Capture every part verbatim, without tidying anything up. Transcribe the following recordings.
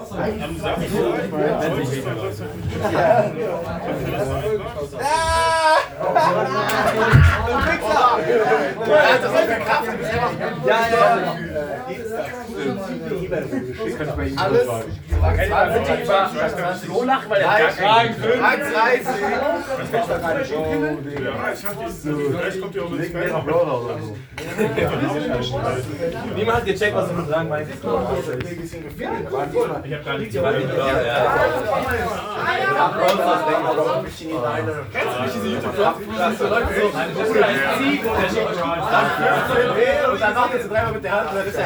Ja, ja, alles. So lachen, weil der gar Fragen fünf. eins dreißig. Niemand hat gecheckt, was du mit sagen meinst. Ich hab gar nicht die Wand gebracht. Kennst du nicht diese YouTube-Vlog? Und dann macht er so dreimal mit der Hand und dann ist er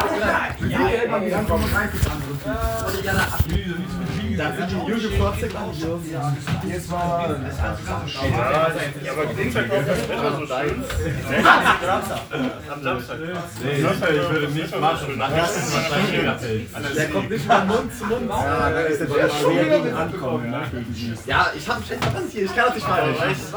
das sind die YouTube-Vlogs. Jetzt war... Ja, aber Dienstag kommt das Wetter so schön. Am Samstag. Nee, ich würde nicht machen. Der kommt nicht von Mund zu Mund. Ja, da ist der schwer ankommen. Ja, ich hab mich echt verpasst hier. Ich kann das nicht falsch.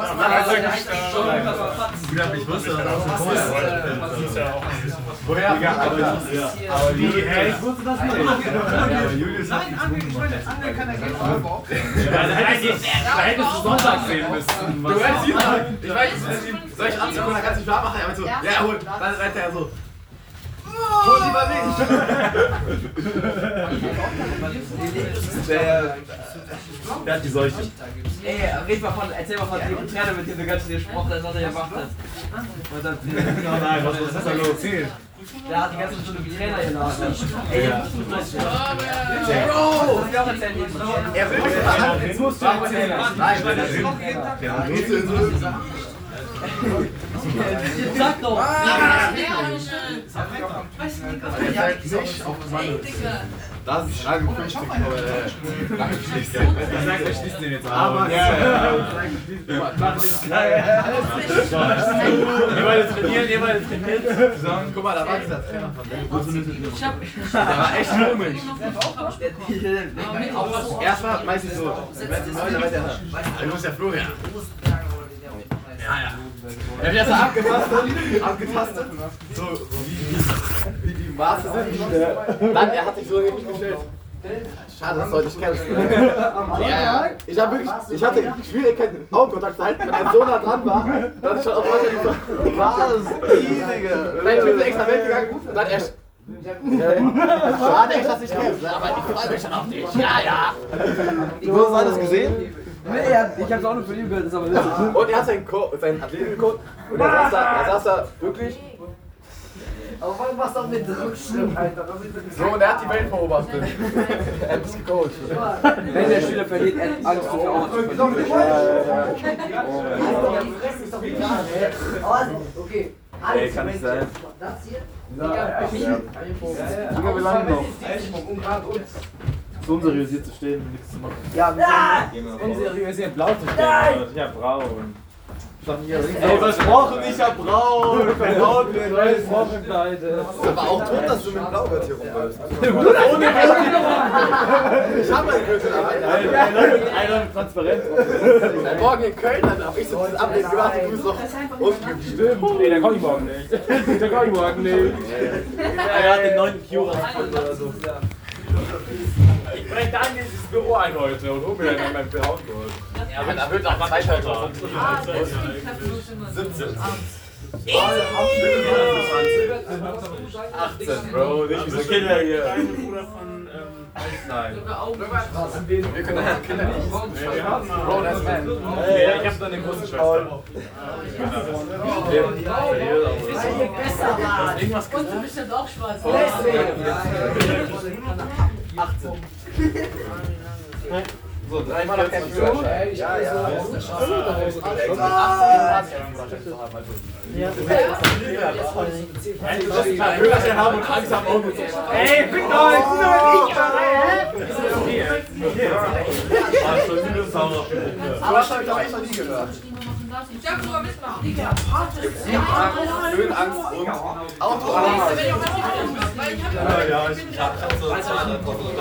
Ich wusste, dass das so ist. Woher? Aber wie? Ich wusste das nicht. Julius hat Nein, Angel, ich wollte Angel kann er gehen, aber Da hättest du Sonntag sehen müssen. Du weißt, ich weiß, soll ich anzugucken, dann kannst du dich warm machen. Aber so, ja, hol. Dann rennt er so. Hol lieber nicht! Der, der hat die Seuche. ey, red mal von, erzähl mal von dem Trainer, mit dem du ganz viel gesprochen hast, was er gemacht hat. Und dann, Nein, was ist das da los? der hat die ganze Stunde wie Trainer geladen. Ey, Ja. Bro! Das will auch erzählen. Er will mich machen. Jetzt musst du erzählen. Nein, weil das ist auch jeden Tag. Sag doch! Er fällt nicht auf das Mann. Das ist Frage fünfzig, aber äh, lange schließt. Ich sag, wir schließen den jetzt Aber ab. ja, Ihr wollt trainieren, ihr wollt trainieren. guck mal, da war dieser Trainer von dem. Ich hab. Der war echt komisch. Erstmal meistens so, wenn sie neu dabei sind, du bist ja Florian. Ja, ja. Er hat erst abgetastet, abgetastet, so wie die Maße sind. Dann, er hat sich so neben mich gestellt. Schade, dass du heute nicht kennst. Ja, ja. Ich hab wirklich, ich hatte Schwierigkeiten, Augenkontakt zu halten, wenn er so nah dran war, dass ich schon auf einmal so, was? Riesige. Dann bin ich extra weggegangen und dann erst. Schade, ich das nicht kennst, aber ich freue mich schon auf dich. Ja, ja. Du hast alles gesehen? Nee, ich hab's auch nur für ihn gehört, das ist aber lustig. Und er hat seinen, Co seinen Athletencode und er saß da, er saß da wirklich. Aber warum machst du auch mit Rückschritt, Alter? So, und er hat die Welt beobachtet. Er hat es gecoacht. Wenn der Spieler verliert, er hat Angst vor Augen. Okay. Ey, kann nicht sein. Das hier? Digga, wir landen noch. So unseriösiert zu stehen und nichts zu machen. Ja, Unseriösiert blau zu stehen. Ich hab braun. Ey, versprochen, ich hab braun! Vertraut mir, neue Vorschriften. Aber auch tot, dass du mit Blaugurt hier rumläufst. Ich hab meinen Gürtel dabei. Einer mit Transparenz. Morgen in Köln, dann hab ich so dieses Update gemacht und du bist noch unten geblieben. Nee, der komm ich morgen nicht. Der komm ich morgen nicht. Er hat den neuen Cure gefunden oder so. Ich brech dann dieses Büro ein heute und hol mir dann mein Büro geholt. Ja, aber da wird auch zwei Teile drauf. siebzehn. achtzehn, Bro, nicht wie so Kinder hier. Kleine Bruder von, ähm, Nein. Wir können ja Kinder nicht. Wir haben Bro, das ist man. Ey, ich hab dann den großen Schwester. Irgendwas und du bist ja auch schwarz. achtzehn. So, dreimal noch kein Führerschein. Ja, ja. Führerschein haben und Angst haben Augen. Ey, fickt euch! Aber das hab ich doch echt noch nie gehört. Ich darf nur mitmachen. Höhenangst und Autoangst. Weil ich hab Ja, ja, ich hab so zwei, drei Wochen.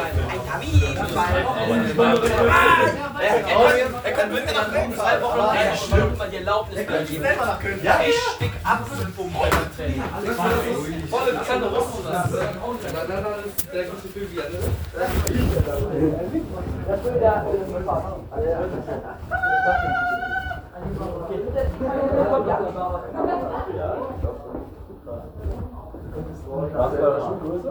Er kann wirklich nach zwei Wochen noch eine Stunde mal die Erlaubnis geben. Ja, ich stick ab und um heute Training. Voll interessante Russen. Das ist der gute Vögel, ne? Das will der. Was war das Schuhgröße?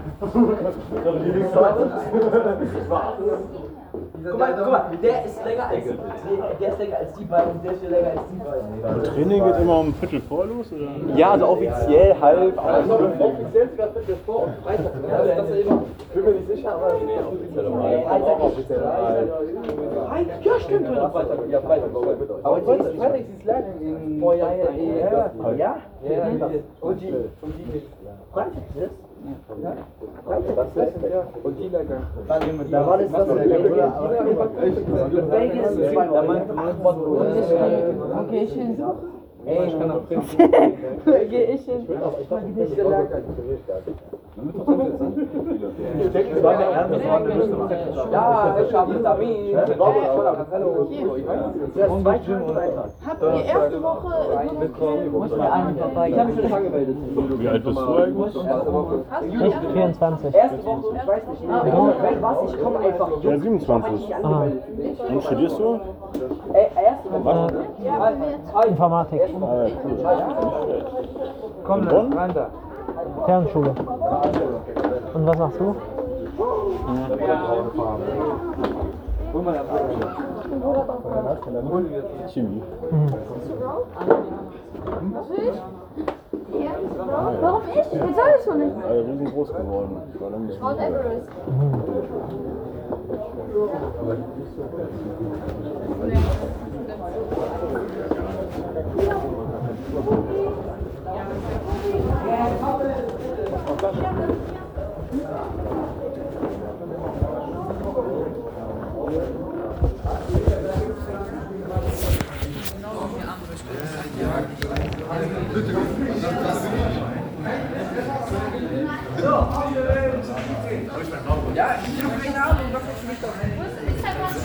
Guck mal, guck mal, der ist länger als der ist länger als die beiden und der ist länger als die beiden. Das Training geht immer um Viertel vor los, oder? Ja, also offiziell halb. Also offiziell sogar Viertel vor und Freitag. Ja, das ist immer. Ich bin mir nicht sicher, aber nee, offiziell um halb. Ja, stimmt, heute Freitag. Ja, Freitag. Aber heute Freitag ist es leider in. Oh ja, ja, ja. Ja, und die. Und die. Freitag ist es? Ja. Und die Lecker. Da war das das, oder? Vegas ist zweimal. Okay, ich hin. Ey, ich kann auch Geh ich hin. ja, ich habe Vitamin. Habt ihr erste Woche Ich habe mich schon angemeldet. Wie alt bist du eigentlich? Ich vierundzwanzig. Erste Woche, ich weiß nicht. Wenn was, ich komme einfach. Ja, siebenundzwanzig. Ah, Und studierst du? Ey, erste Woche. Informatik. Ah, ja, cool. Komm, In Bonn? rein da. Fernschule. Und was machst du? Chemie. Warum ich? Ich soll es schon nicht. Also, wir sind groß geworden. Ich war lange nicht Mount mehr. Everest. Ja, ich habe keine Ahnung, was ich mich da. Ist halt was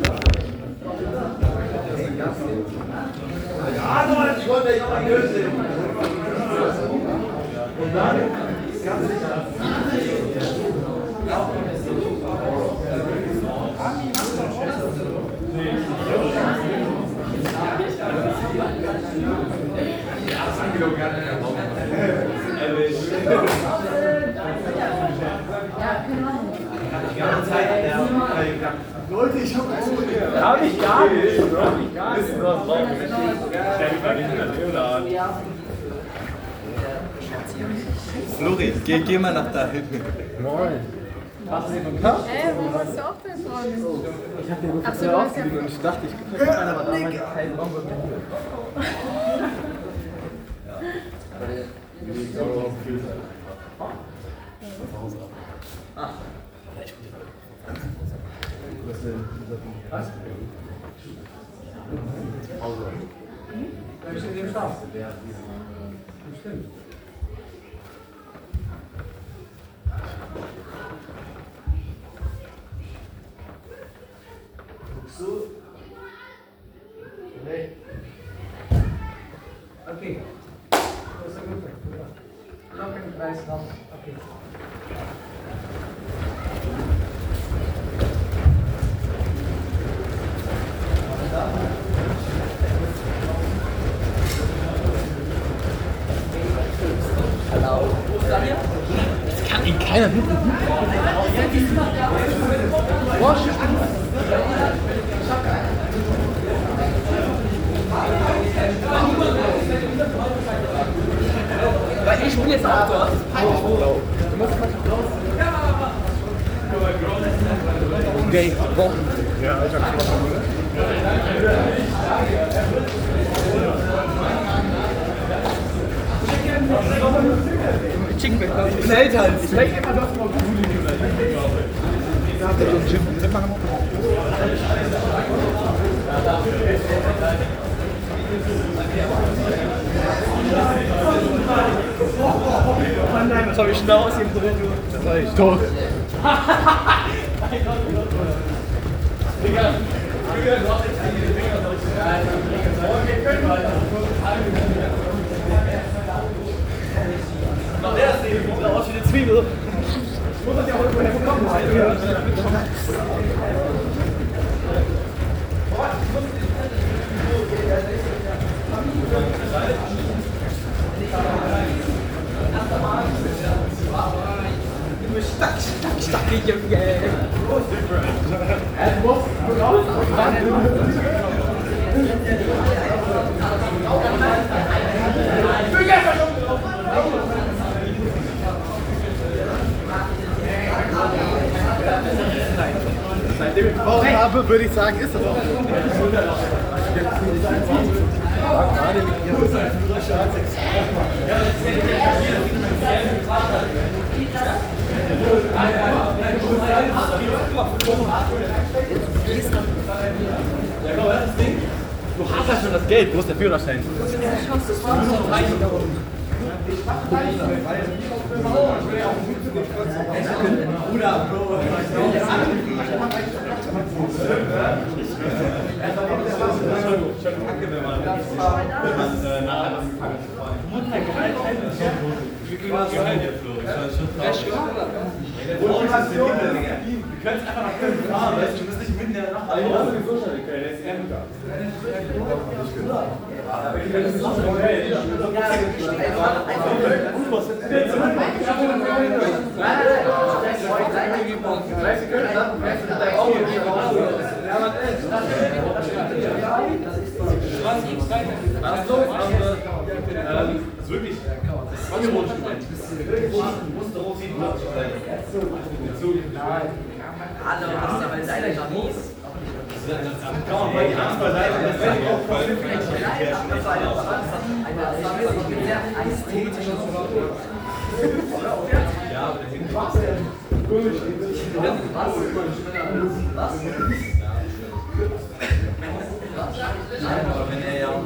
Leute, ich hab so Hab ich gar nicht. Hab ich gar nicht. Flori, geh, geh mal nach da hinten. Moin. Ey, wo warst du auch denn vorne? Ich hab den gut ausgeliehen und ich dachte, ich krieg jetzt einer, aber da meinte kein Raum. Okay. Noch im Kreis noch. Okay. Das kann ihn keiner mitnehmen. Weil ich bin jetzt auch dort. Okay, Wochen. Ja, Alter, Chicken McNuggets. Ich bin älter als ich. Vielleicht immer doch mal Was habe ich Schnauz im Dreh? sag ich doch. Digga, du hast jetzt einige Dinger, soll ich sagen? Wir können weiter. Noch der ist eben, sieht aus wie eine Zwiebel. Muss das ja auch irgendwoher bekommen. Stark, stark, stark, Junge. Es muss gut aussehen. Seitdem ich gebaut habe, würde ich sagen, ist das auch. Du hast ja schon das Geld, wo ist der Führerschein? Bruder, Bro. Wir können es einfach nach Köln fahren, weißt du, du musst nicht mitten in der Nacht allein. Ja, sowieso schon in Köln, der ist eher guter. Aber wir können es nicht so schnell. Was ist los? Das ist wirklich angeboten. Musste rot siebenundachtzig sein. Hallo, das ist aber leider gar nichts. Kann man bei die Angst beiseite, das ist ja auch voll. Ja, aber der Hinten war es. Wenn er ja.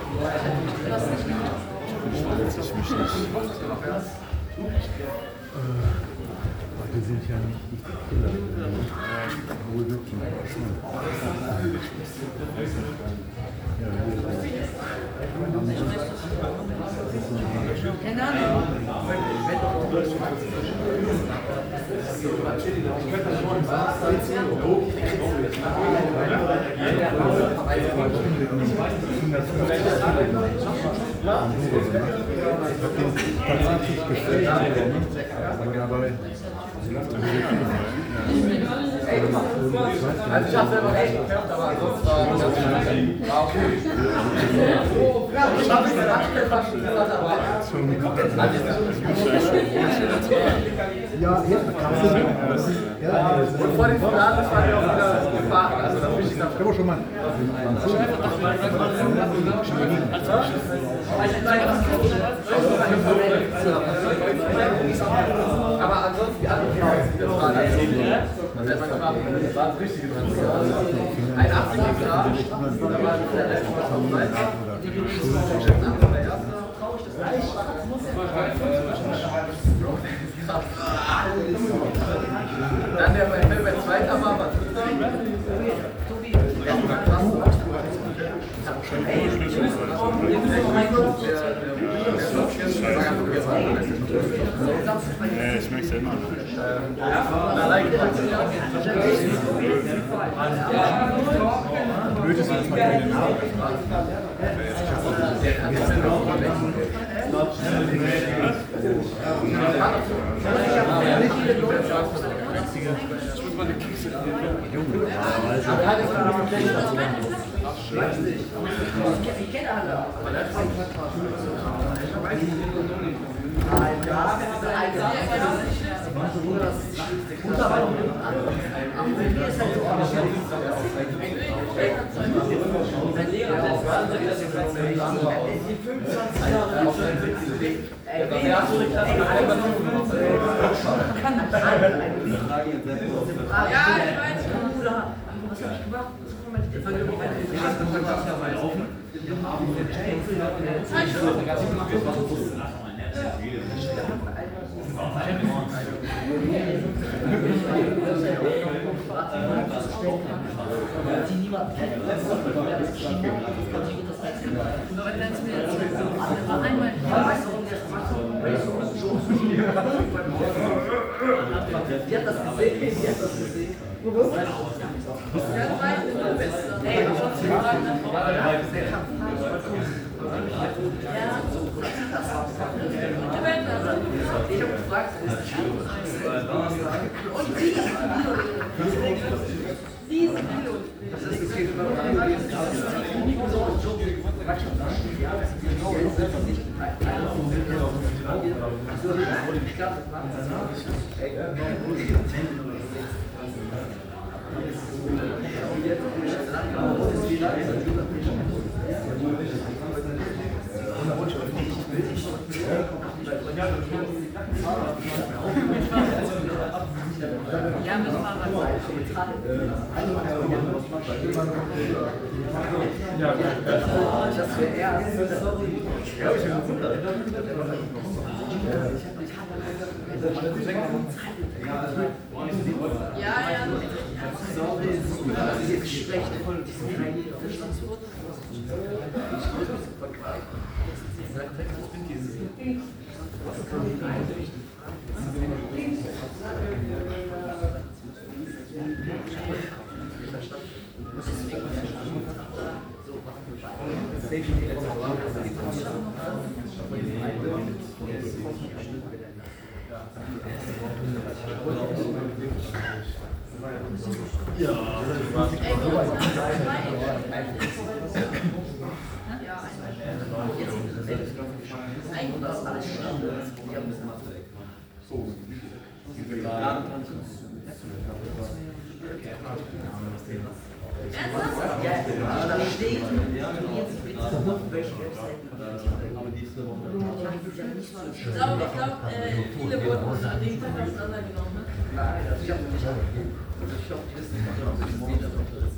Verletze ich mich nicht. Wir sind ja nicht die Kinder. Wohl wirklich. Keine Ahnung. Tatsächlich gestellt. Aber Also ich hab's selber echt gekämpft, aber ansonsten war okay. Ich hab mich dann abgequatscht, aber ja, jetzt ja, und vor dem Start, das war ja auch wieder gefahren, also das Wichtigste. ich habe schon mal Aber ansonsten die anderen Fragen waren das ist manchmal war das Richtige drin. Ein achtziger Grad, da war der letzte Mal schon weit. Dann der bei Film bei zweiter war, war dritter. Nee, ich merke es immer. Blöd ist, dass man keine Namen Ich kenne alle. Sein Lehrer, der ist gerade so, dass die fünfundzwanzig Jahre ey, wer hat so eine Klasse? Kann das sein? Ja, ich weiß. Bruder, was hab ich gemacht? Ich fand irgendwie meine Eltern laufen. die niemand kennt. Einmal. Die hat das gesehen, die hat das gesehen. Ich habe gefragt, Ja, müssen wir mal. das wäre eher. Ja, ja. Ich glaube, ich glaube, äh, viele wurden an dem Tag auseinandergenommen. Ne? Ich habe nicht ich glaube, die wissen nicht, ob sie später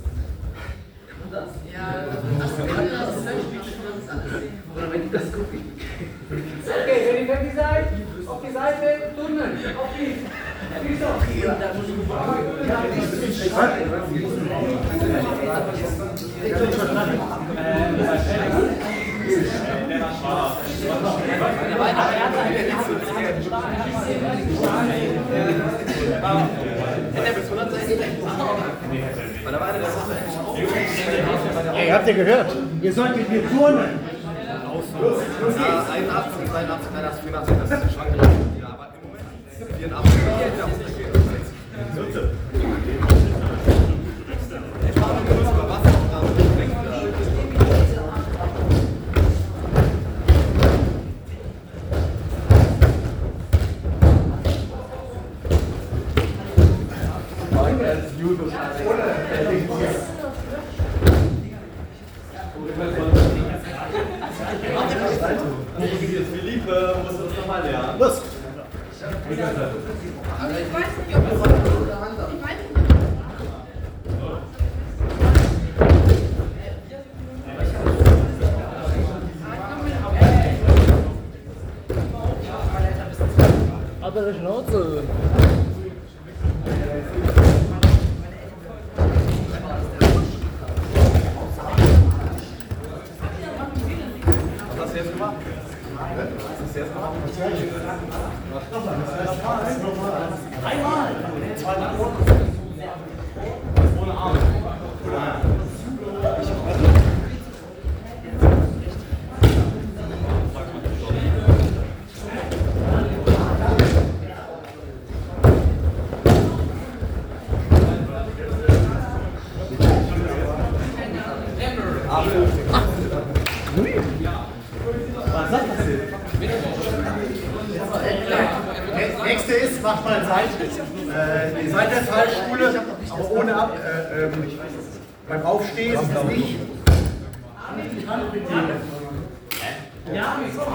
Ja, das ist das alles sehen. oder wenn die das gucken. Okay, wenn ihr fertig seid, auf die Seite, Tunnel, auf die. Wieso? Ja, da muss ich fragen. Ja, Ey, habt ihr gehört? Ihr sollt mit mir turnen. einundachtzig, zweiundachtzig, dreiundachtzig, vierundachtzig, das ist schwankt. Ja, aber im Moment vierundachtzig. Philippe, musst du das nochmal lernen? Los! Ich weiß nicht, ob das ich weiß nicht. Aber Schnauze. Was hast du jetzt gemacht? Was hast du jetzt gemacht? Einmal! Zweimal. Ohne Arme. Nächste ist, macht mal Seite. Äh, ihr seid der Fallschule, aber ohne ab, äh, ähm, beim Aufstehen nicht. Die Hand bedienen. Ja,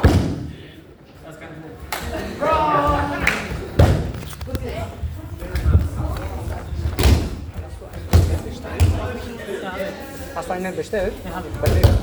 Hast du einen bestellt? Ja, habe ich. Bei wem?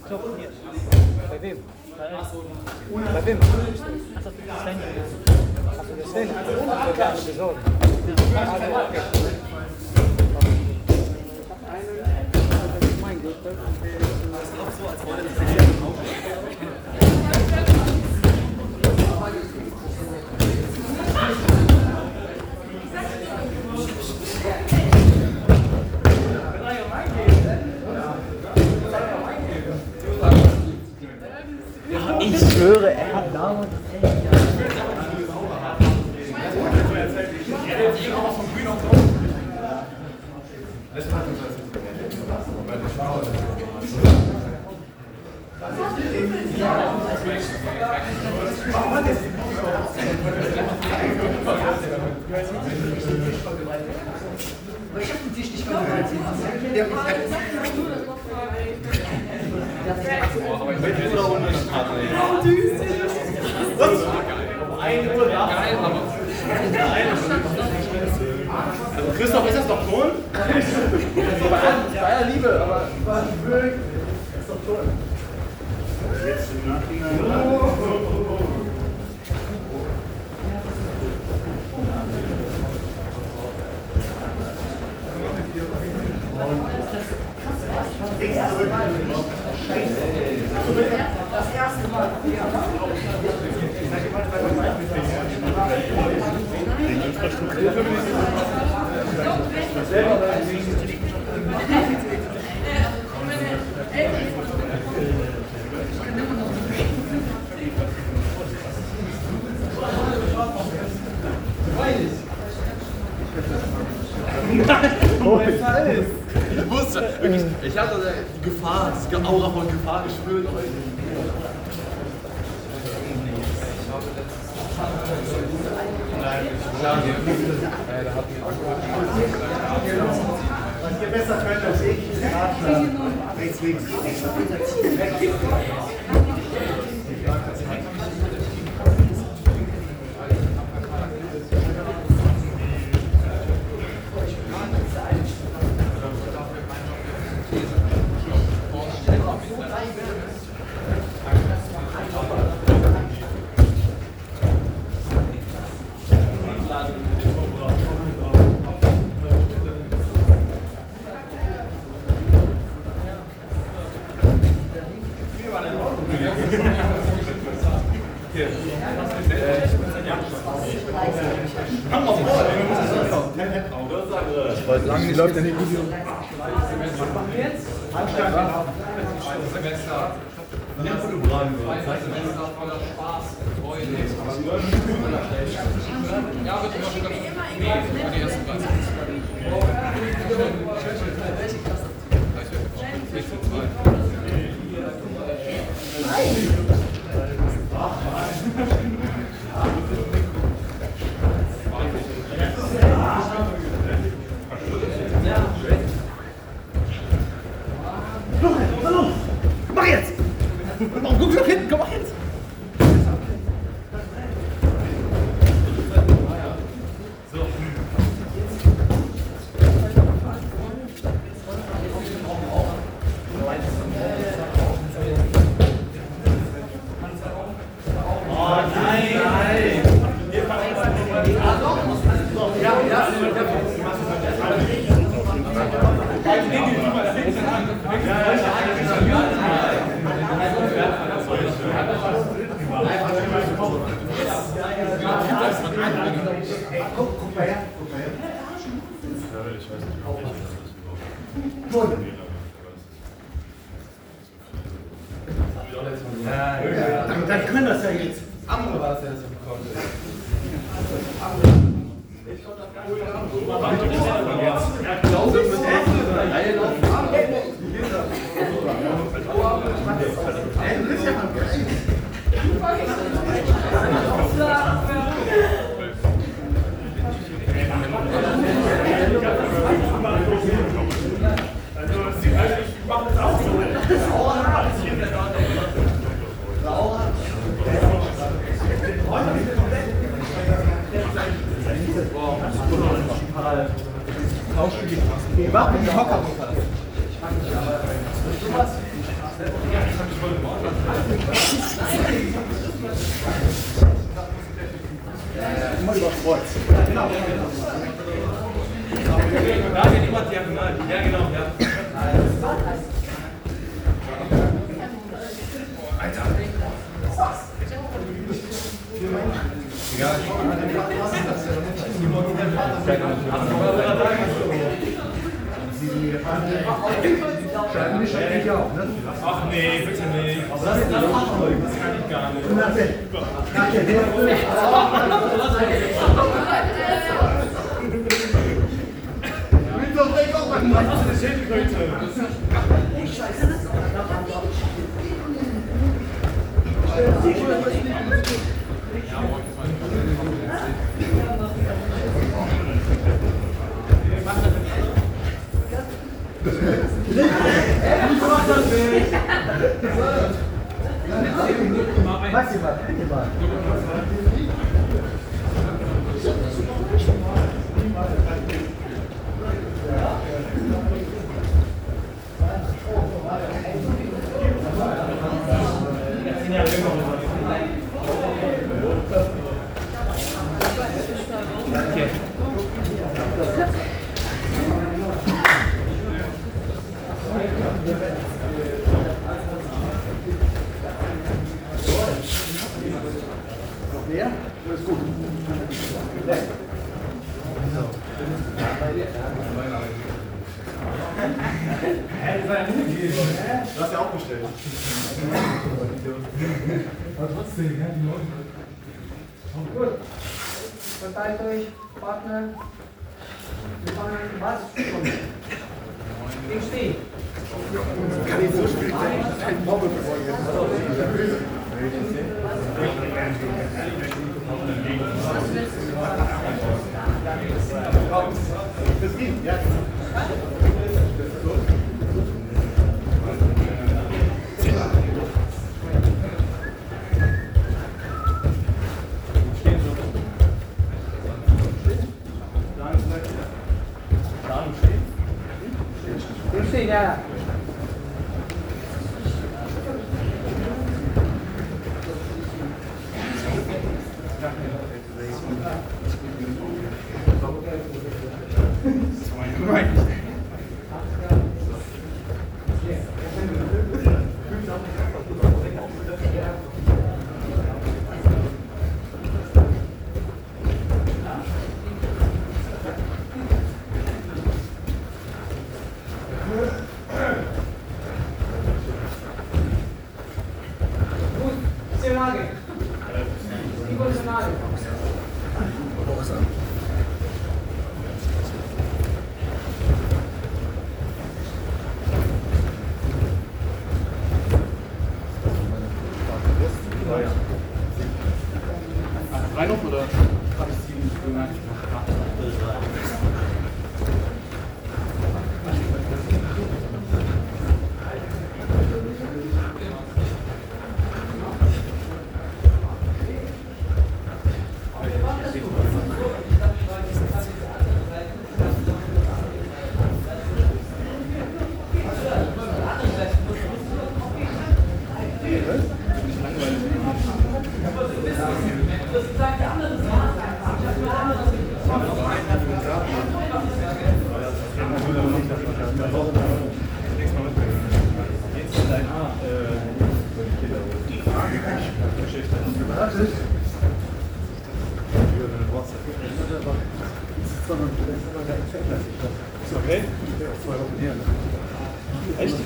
Bei wem? Bei wem? Achso, das Handy. Ich schwöre, er hat damals Ich hab den Tisch nicht mehr. Also Christoph, ist das doch toll? Bei aller Liebe, aber Das ist doch toll. Jetzt im Nachhinein. Das erste Mal. ich wusste, wirklich, ich hatte die Gefahr, die Aura von Gefahr gespürt heute. Was ihr besser könnt als ich, Ratschlag. Rechts, links. Ich weiß lange nicht, läuft ja nicht Video. Mach jetzt! Guck doch hinten, komm mal jetzt! Guck mal her, guck mal her. Ja, ja. Dann, dann können das ja jetzt. Andere war das ja, das so bekommen ist. Ich glaube, mit der Reihe laufen. Du bist ja mal geil. Wir machen die Hocker runter. Ja, ja. Einmal übers Kreuz. Genau, genau. Da geht immer diagonal. Ja, genau, ja. Alter. Schreiben die schreiben dich auch, ne? Ach nee, bitte nicht. Das, das, das kann ich gar nicht. Nach der, nach der Hälfte. Das ist Schildkröte. Maximal, bitte mal. Mehr? Das ist gut. Du hast ja auch bestellt. Aber trotzdem, ja, die Leute. Gut. Verteilt euch, Partner. Wir fangen was? Ich stehe. Kann ich so spielen. Ein Mobbel Das ging, ja. Ich stehe, ja. Rein noch oder? Hab ich sie gemerkt? Okay? Echt?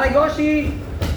Goshi!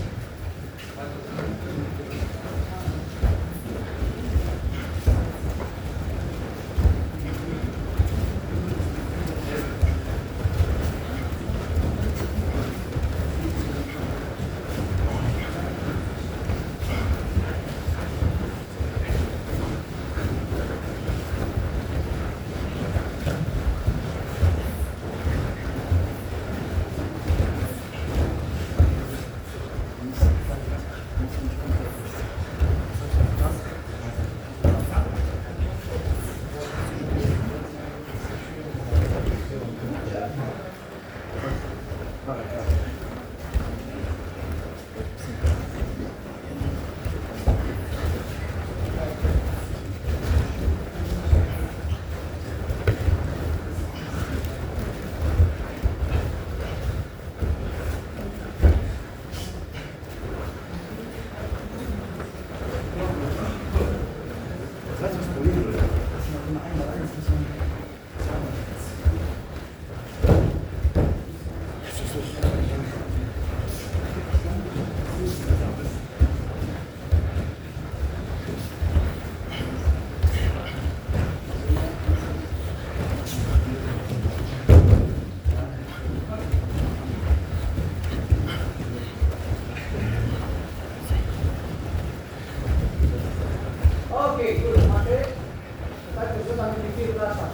Okay, gut, warte. Das heißt, wir sind damit die vier Platz.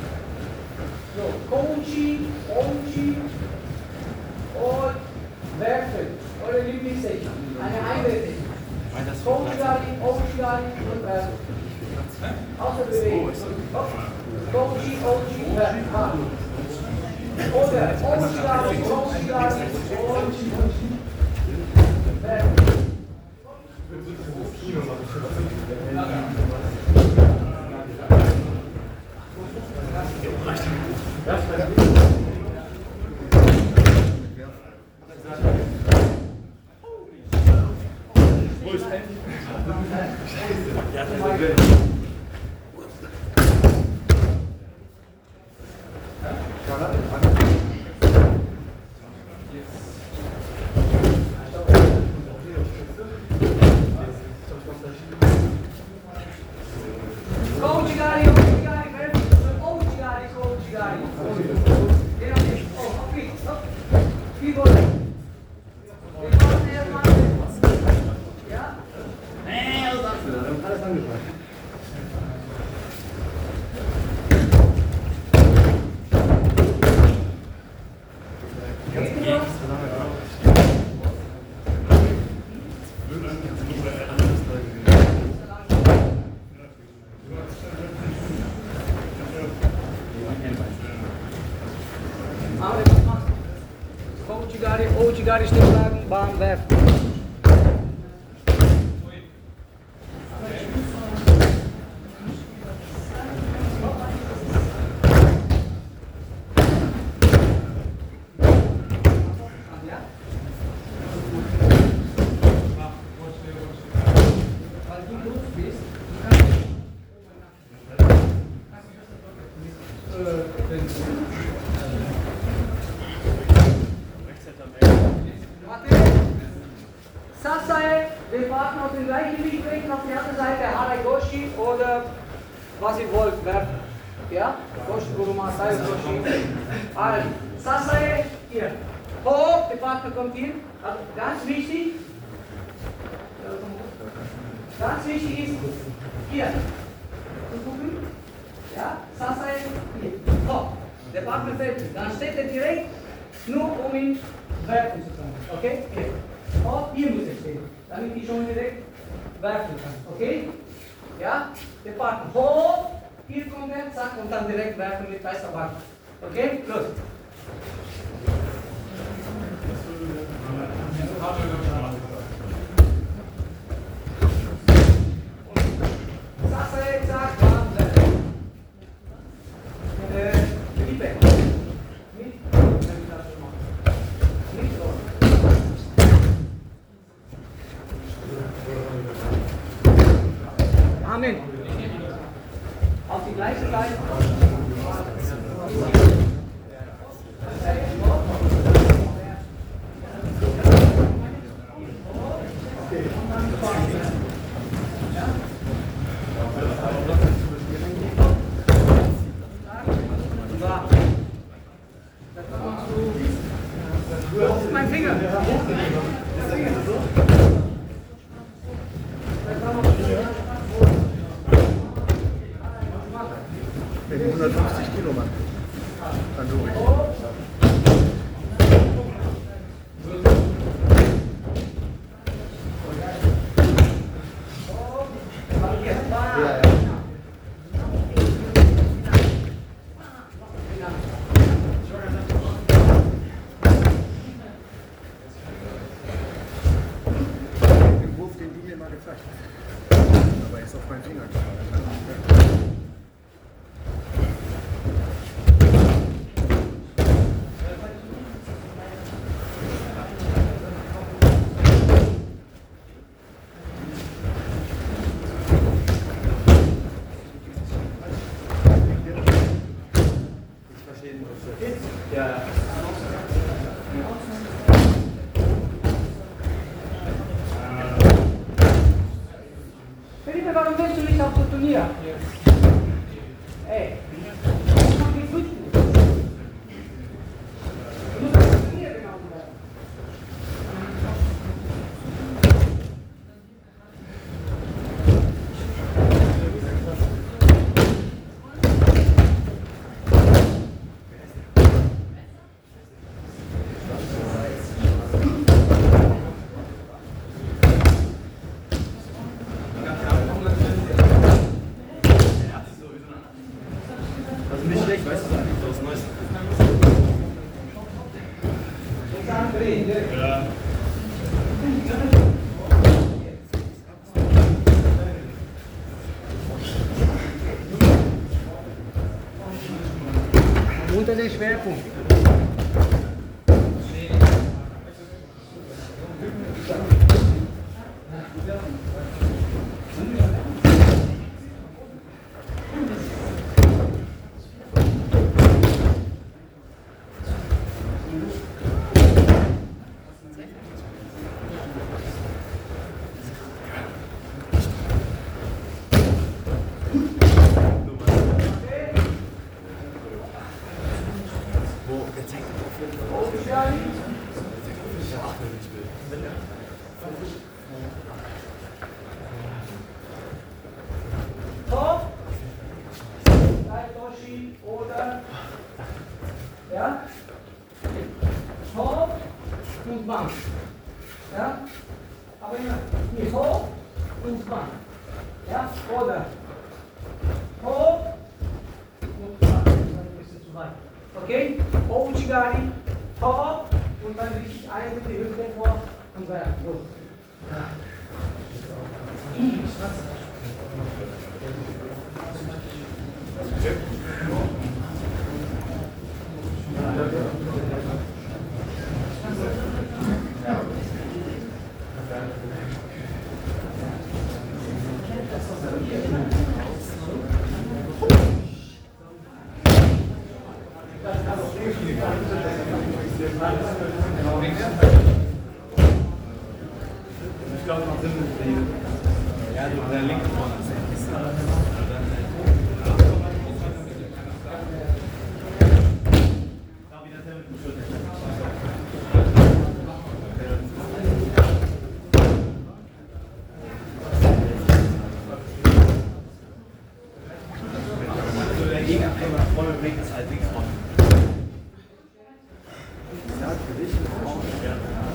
So, Konchi, Konchi und werfen. Eure Lieblingstechnik. Eine Einwegtechnik. Konchi, Konchi und werfen. Außer bewegen. Konchi, Konchi, werfen. Oder Konchi, Konchi, Konchi, werfen. Ojigari stehen bleiben, Bahn werfen. Sasae, wir warten auf den gleichen Weg auf die andere Seite, Harai Goshi oder was ihr wollt, werfen. Ja? Goshi, Guru Masai, Goshi. Also, Sasae, hier. Hoch, der Partner kommt hier. Also, ganz wichtig. Ganz wichtig ist, hier. Ja? Sasae, hier. Hoch. Der Partner fällt. Dann steht er direkt, nur um ihn werfen zu können. Okay? Hier. Oh, hier muss er stehen, damit ich schon direkt werfen kann. Okay? Ja? Der Partner hoch, hier kommt er, zack, und dann direkt werfen mit weißer Bank. Okay? Los. Sasse, zack, warten, werfen. Äh, Felipe. Mit, wenn ich das schon mache. Nicht so. Amen. Auf die gleiche Seite. bin hundertfünfzig Kilo Mann. Tandoori. Den Wurf, den du mir mal gezeigt hast. Aber er ist auf meinen Finger gefallen. Felipe, warum willst du nicht auf das Turnier? Ey, mach dich gut. Du musst auf das Turnier genauso werden. Also nicht schlecht, weißt du, das ist Neues. Ja. Unter den Schwerpunkt. Top, Seitoshi oder, ja, Top und Bank, ja, aber immer hier hoch und Bank, ja, oder hoch und Bank, das ist ein bisschen zu weit, okay, Ouchigari, Top und dann richtig ein mit der Hüfte vor und weiter, los, ja. Ich glaube, noch Sinn ist ja, du der linke vorne. Also der Gegner einmal voll weg ist halt links vorne. Ja, für dich ist auch schwer.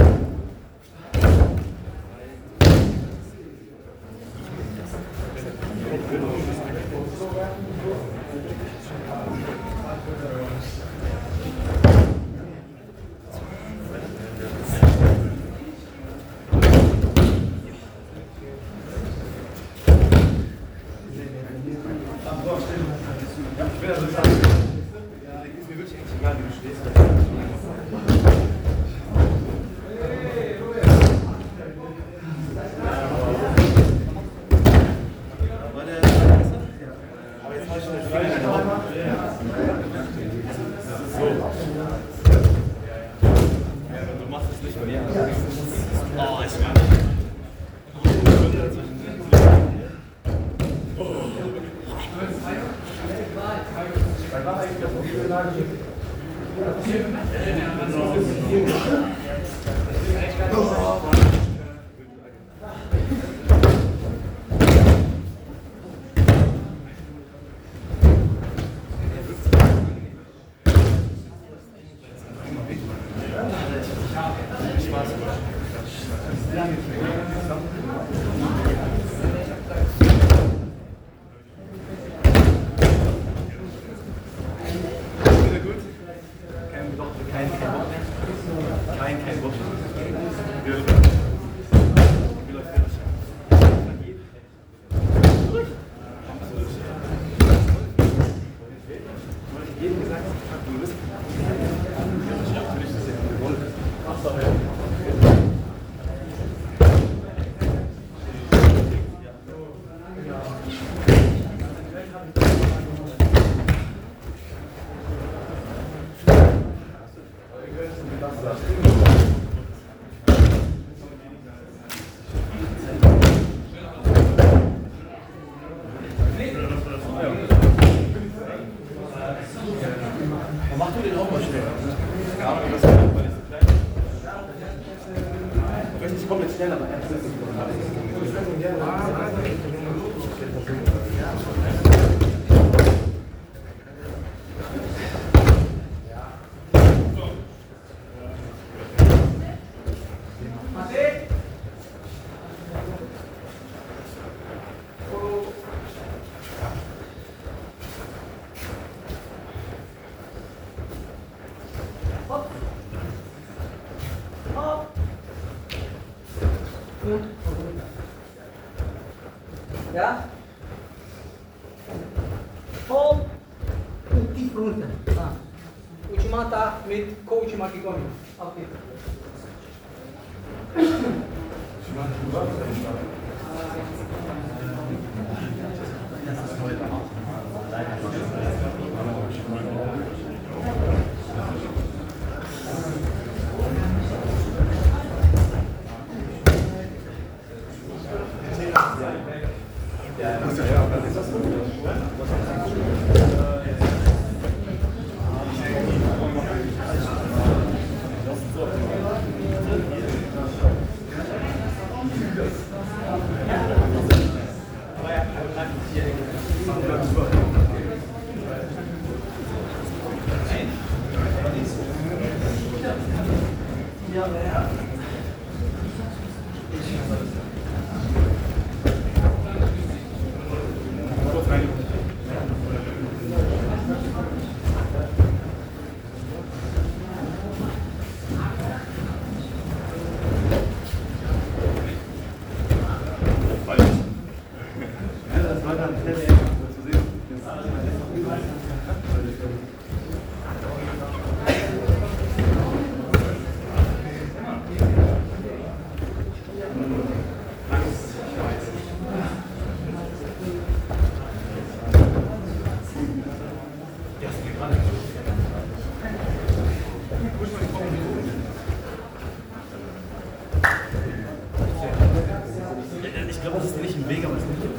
Ich will also sagen, ja, ist mir wirklich echt egal, wie du stehst. Aber jetzt hast du das Fleisch noch. Das ist so. Ja, du machst es nicht bei mir. Oh, ich kann nicht. den auch mal stellen. Ja, aber das ist nicht so klein. Ich weiß nicht komplett schnell, aber er ist nicht Ja? Hopp und tief runter. Ah. Uchimata mit Coach Makikomi. Okay. Ich glaube, das ist nicht ein Weg, aber es ist nicht.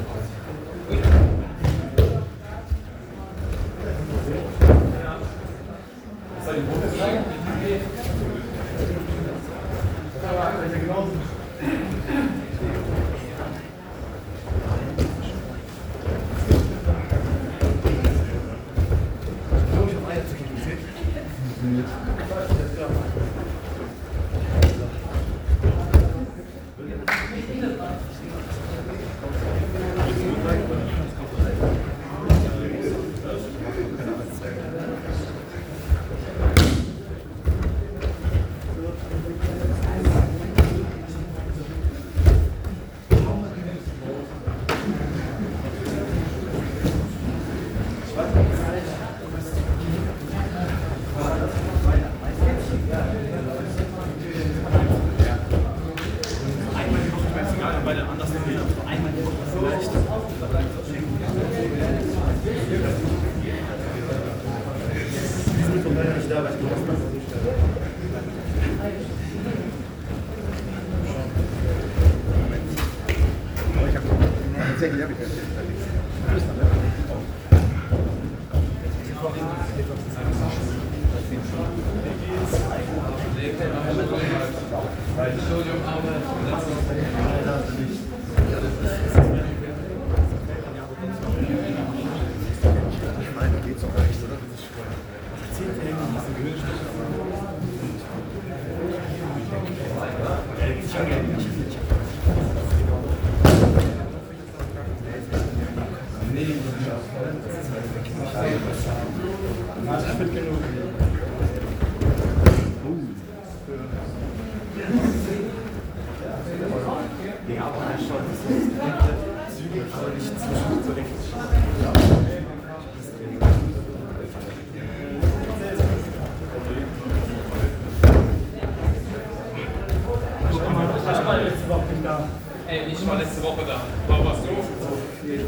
Ey, ich war letzte Woche da. War was so? Ich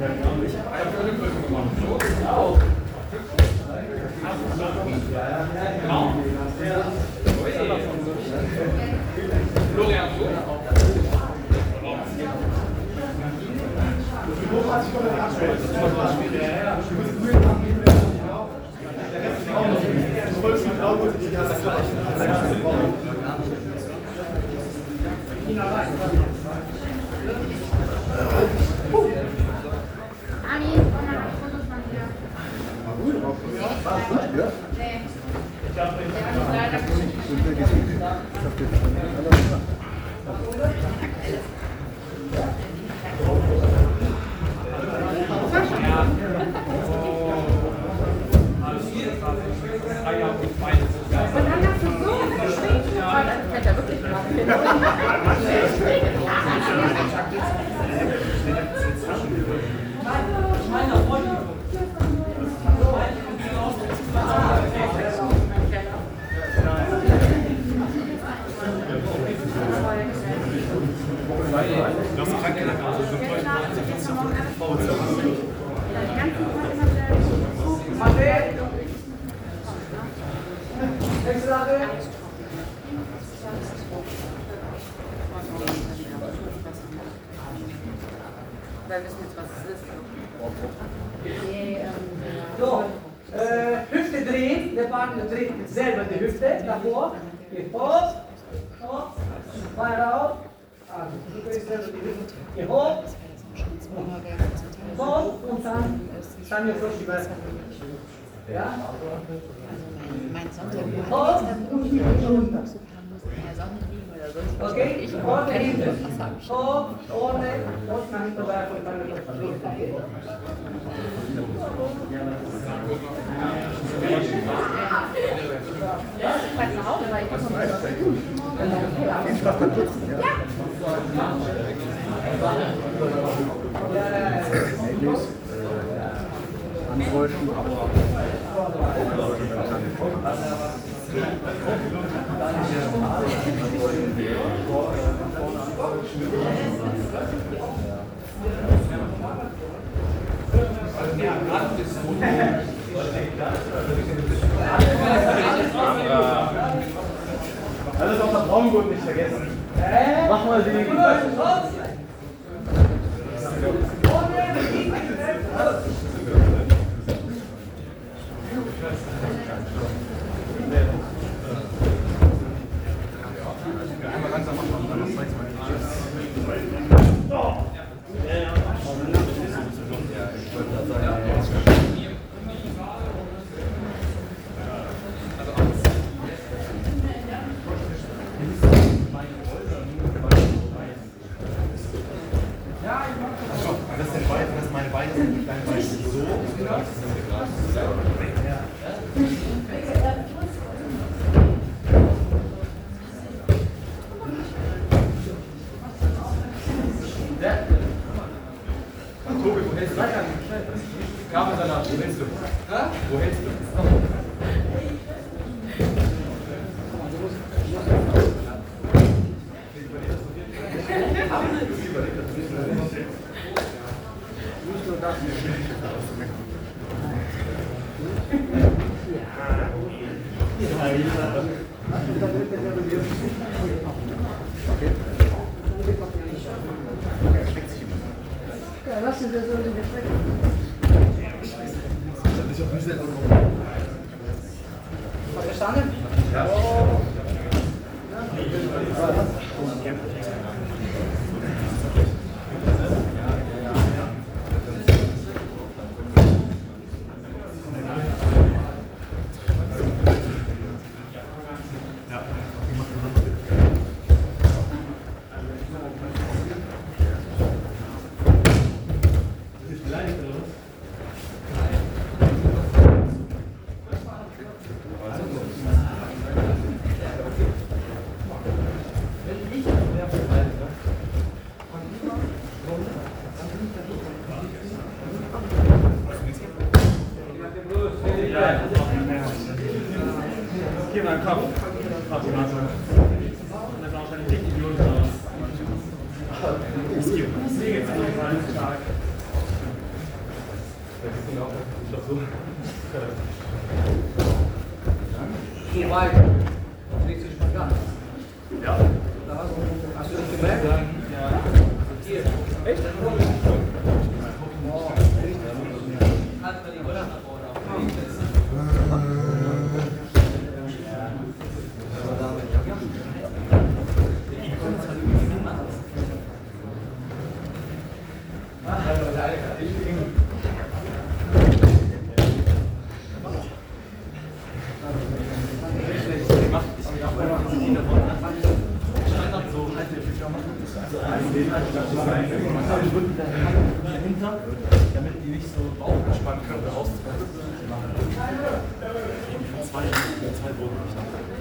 habe eine Prüfung gemacht. Ich auch. Florian, du? Ja, ja. Nee. Der hat leider und dann hast du so geschrieben, aber dann fällt er wirklich drauf. Meiner Freundin. Das ist krank, also so toll. Nächste Sache. Weil wir wissen jetzt, was es ist. So, äh, Hüfte drehen, der Partner dreht selber die Hüfte davor, geht hoch, hoch, Bein raus, also du drehst selber die Hüfte, geh hoch, hoch und dann stand wir so die ja? Mein Sonntag Hoch und hier runter. Okay, Ich Ordne hinten. Hoch, Ordne, und nach hinten werfen und dann wieder. Ich weiß nach Hause, weil ich muss noch Viel Spaß beim Putzen, ja. Handys, äh, Antworten, aber Alles auf der Traumgurt nicht vergessen. Mach mal die. Das ist der Bein, das meine Beine sind, deine Beine sind so. Tobi, wo hältst du? Kabelsalat, wo hältst du? Wo hältst du? Ja, lassen wir so in der Strecke. Verstanden? Ja. Hier mein Kopf. Ach, die Nase. Und das wahrscheinlich richtig Idioten aus. Mir geht's auf jeden Fall stark. Ich glaube so. Geh weiter. Drehst du dich mal ganz. Ja. Da hast du, hast du das gemerkt? Ja. Hier. Echt? Oh, echt? Hat man die Rolle nach vorne auf. dahinter, damit die nicht so bauchgespannt können oder auszupassen. Zwei, zwei Boden nicht.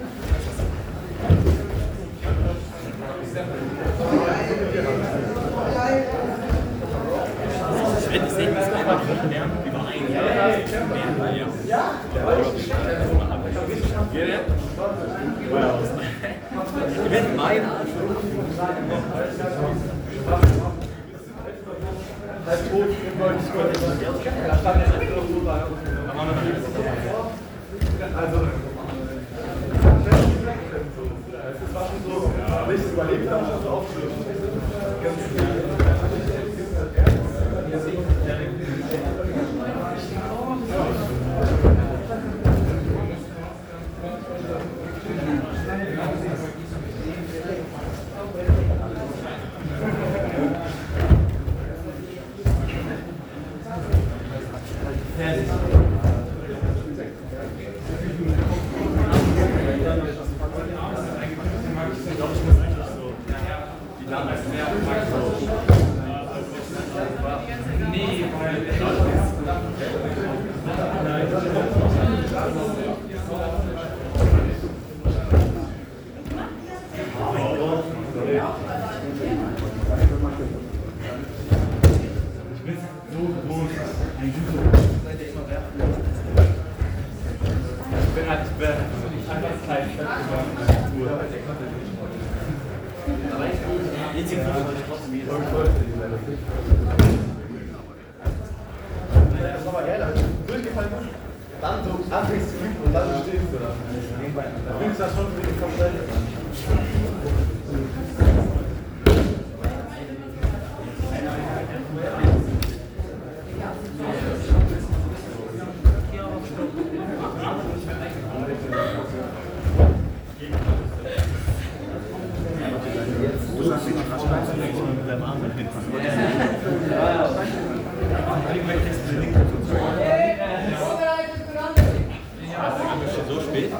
Ich werde das sehen, das ist einfach lernen über ein Jahr. Ja? Ich werde meinen. Also, es war schon so, nicht überlebt haben, schon so aufgeschrieben. Dann so anfängst zu üben und dann stehst du da. Dann findest du das schon für den Kopf. So spät?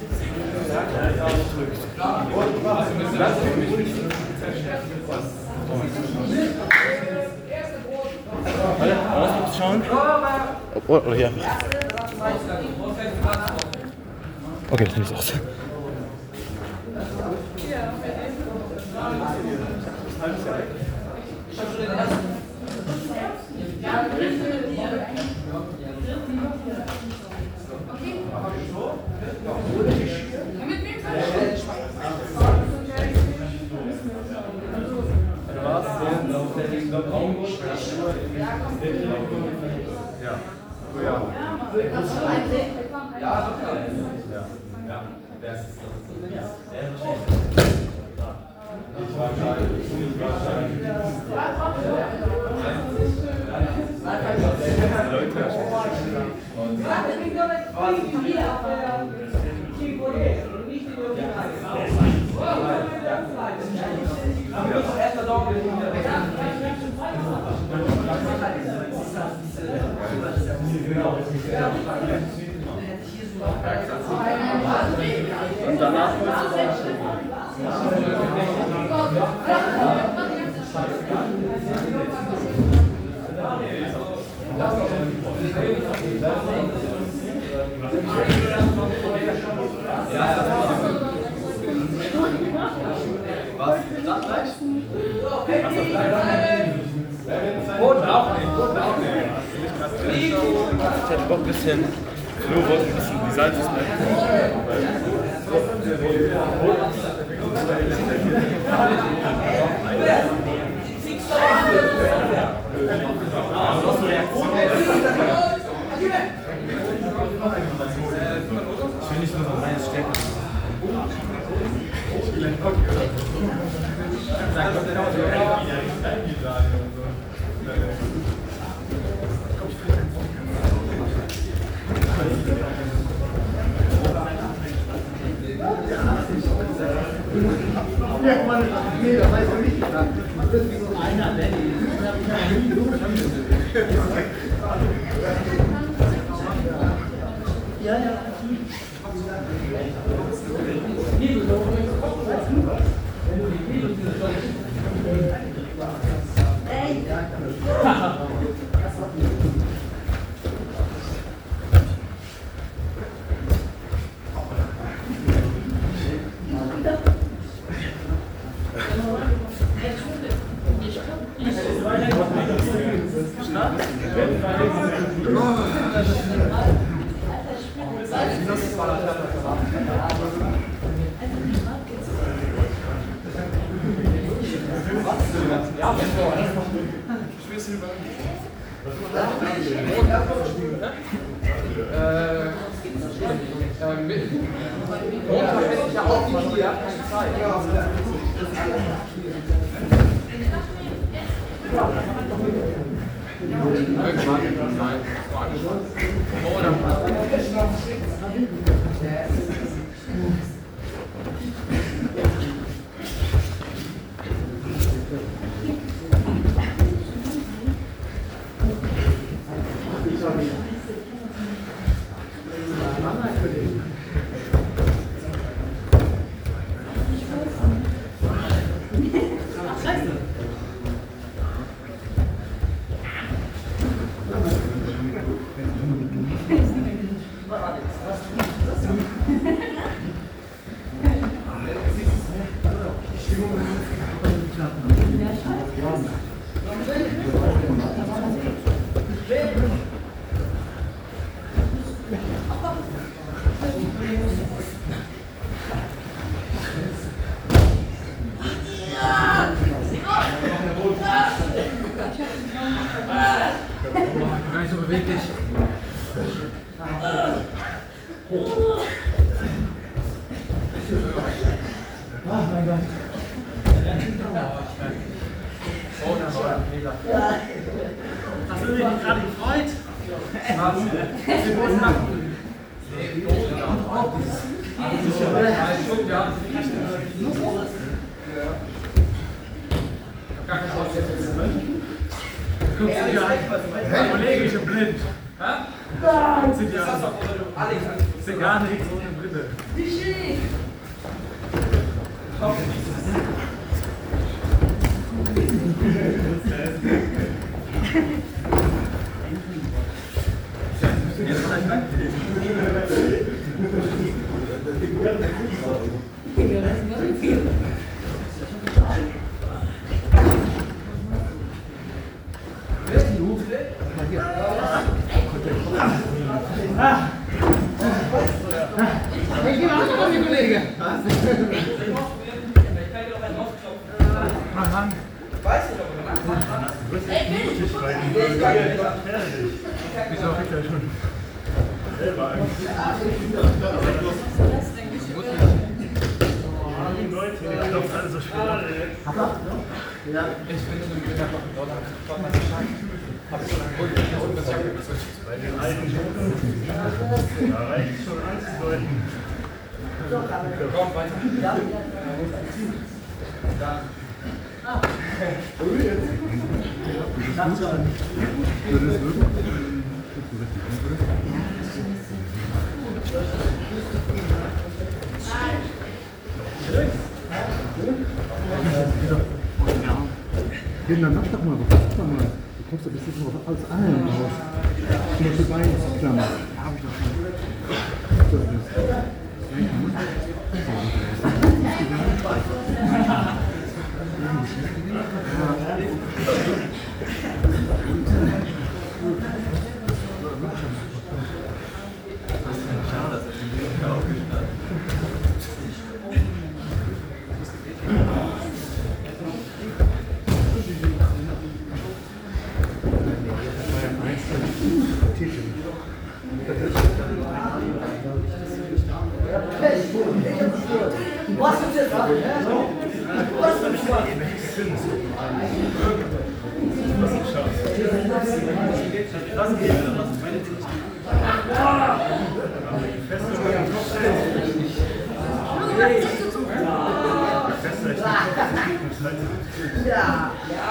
Warte, lass schauen. Oh, oder hier. Okay, das nehme ich aus. Und danach Was? Stadtfleisch? Boden auch nicht, Boden auch nicht. Ich hätte Bock ein bisschen Knoblauch, ein bisschen die Salz ist mehr. Ich will nicht nur so reines Stecken. Ja, Mann, nee, das heißt nicht. Das ist wie so einer, der ja, ja. Ja, spielst du über? Äh, ähm, Montag bin ich ja auch nicht hier, keine Zeit. Irgendwann, nein, so angespannt. Gar nicht so beweglich. Ach mein Gott. Hast du dich gerade gefreut? Was? Was wir wohl machen? Guck dir an. Kollege, ich bin blind. Hä? Sind ja sind gar nichts ohne Brille. Wie schön. Ich geh mal raus, mein Kollege. Mach an. Weißt du doch, Wieso hab ich da schon? Selber eigentlich. Ich glaube, alles so schwer. Ja, ich bin in dem Winter noch dort mal Bescheid. Hab ich so lange Grund, ich habe das Jacke geswitcht. Bei den alten Schuhen. Da reicht schon anzudeuten. Komm, weiter. Ja. Da. Ah. Würde es wirklich? Kinder, mach doch mal was. Mach doch mal. Du kommst doch bis jetzt noch aus allen raus. Zum Beispiel Beinsklammer. Ja, hab ich doch schon. So ist es. Was ist das? Was ist das? Das geht. Ja.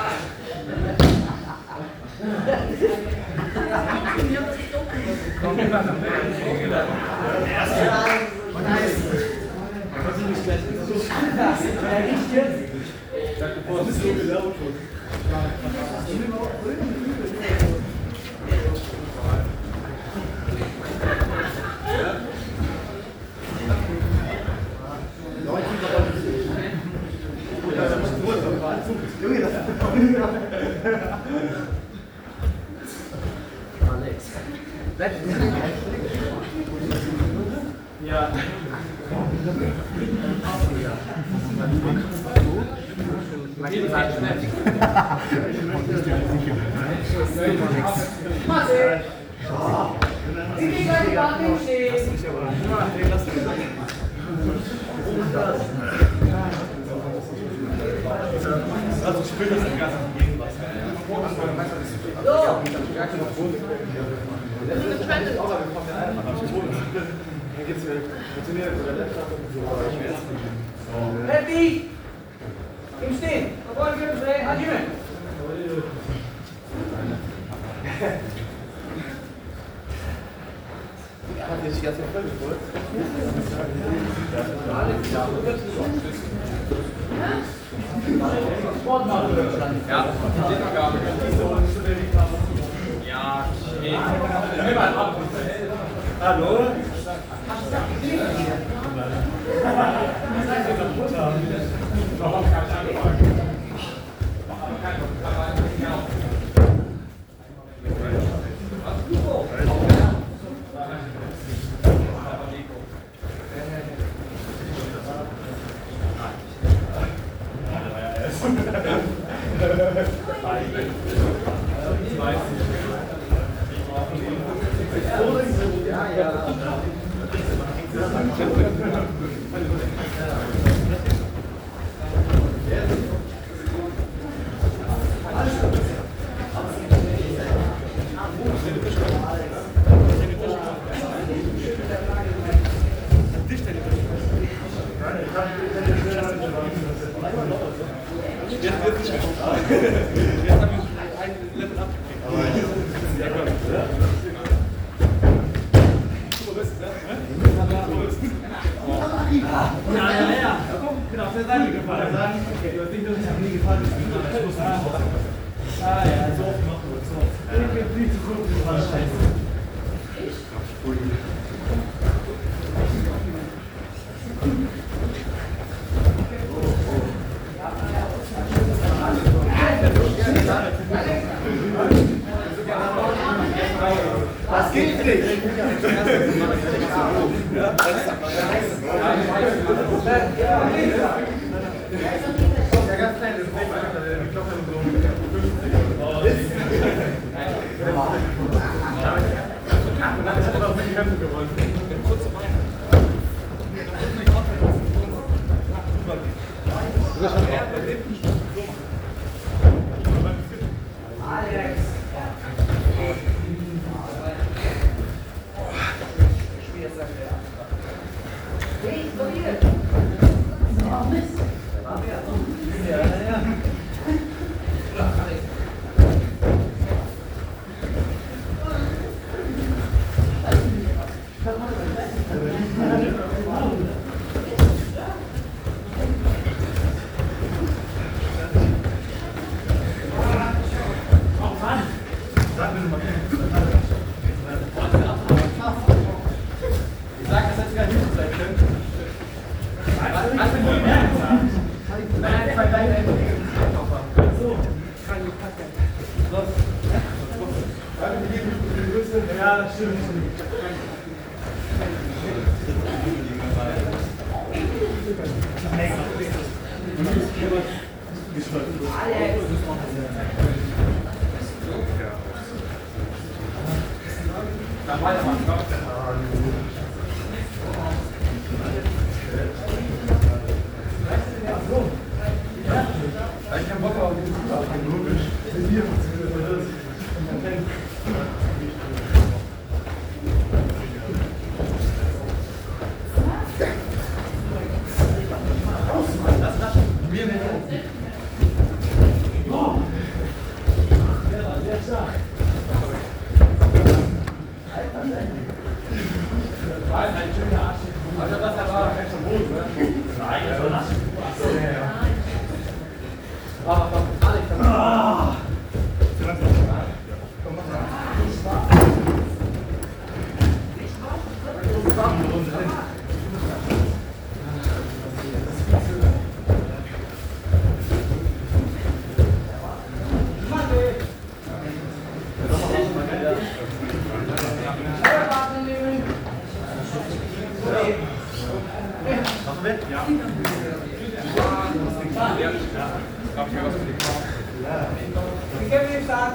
Komm, wir machen Das ist so gelaufen. Ja. Ja. Sie gehen gleich die Warte stehen. Also ich spüre das im ganzen Gegenwart. So. Happy. Im Stehen. Jawohl, wir drehen. Adjüme. Hat sich jetzt voll geholt? Ja, den noch gar nicht. Ja, okay. Nimm mal ab. Hallo? Das geht nicht! Ja, das stimmt. Dann weitermachen. Ich hab Bock auf diesen Fußball, logisch. Hier funktioniert das. Partner nehmen. du weg? Ja. Wie können wir sagen?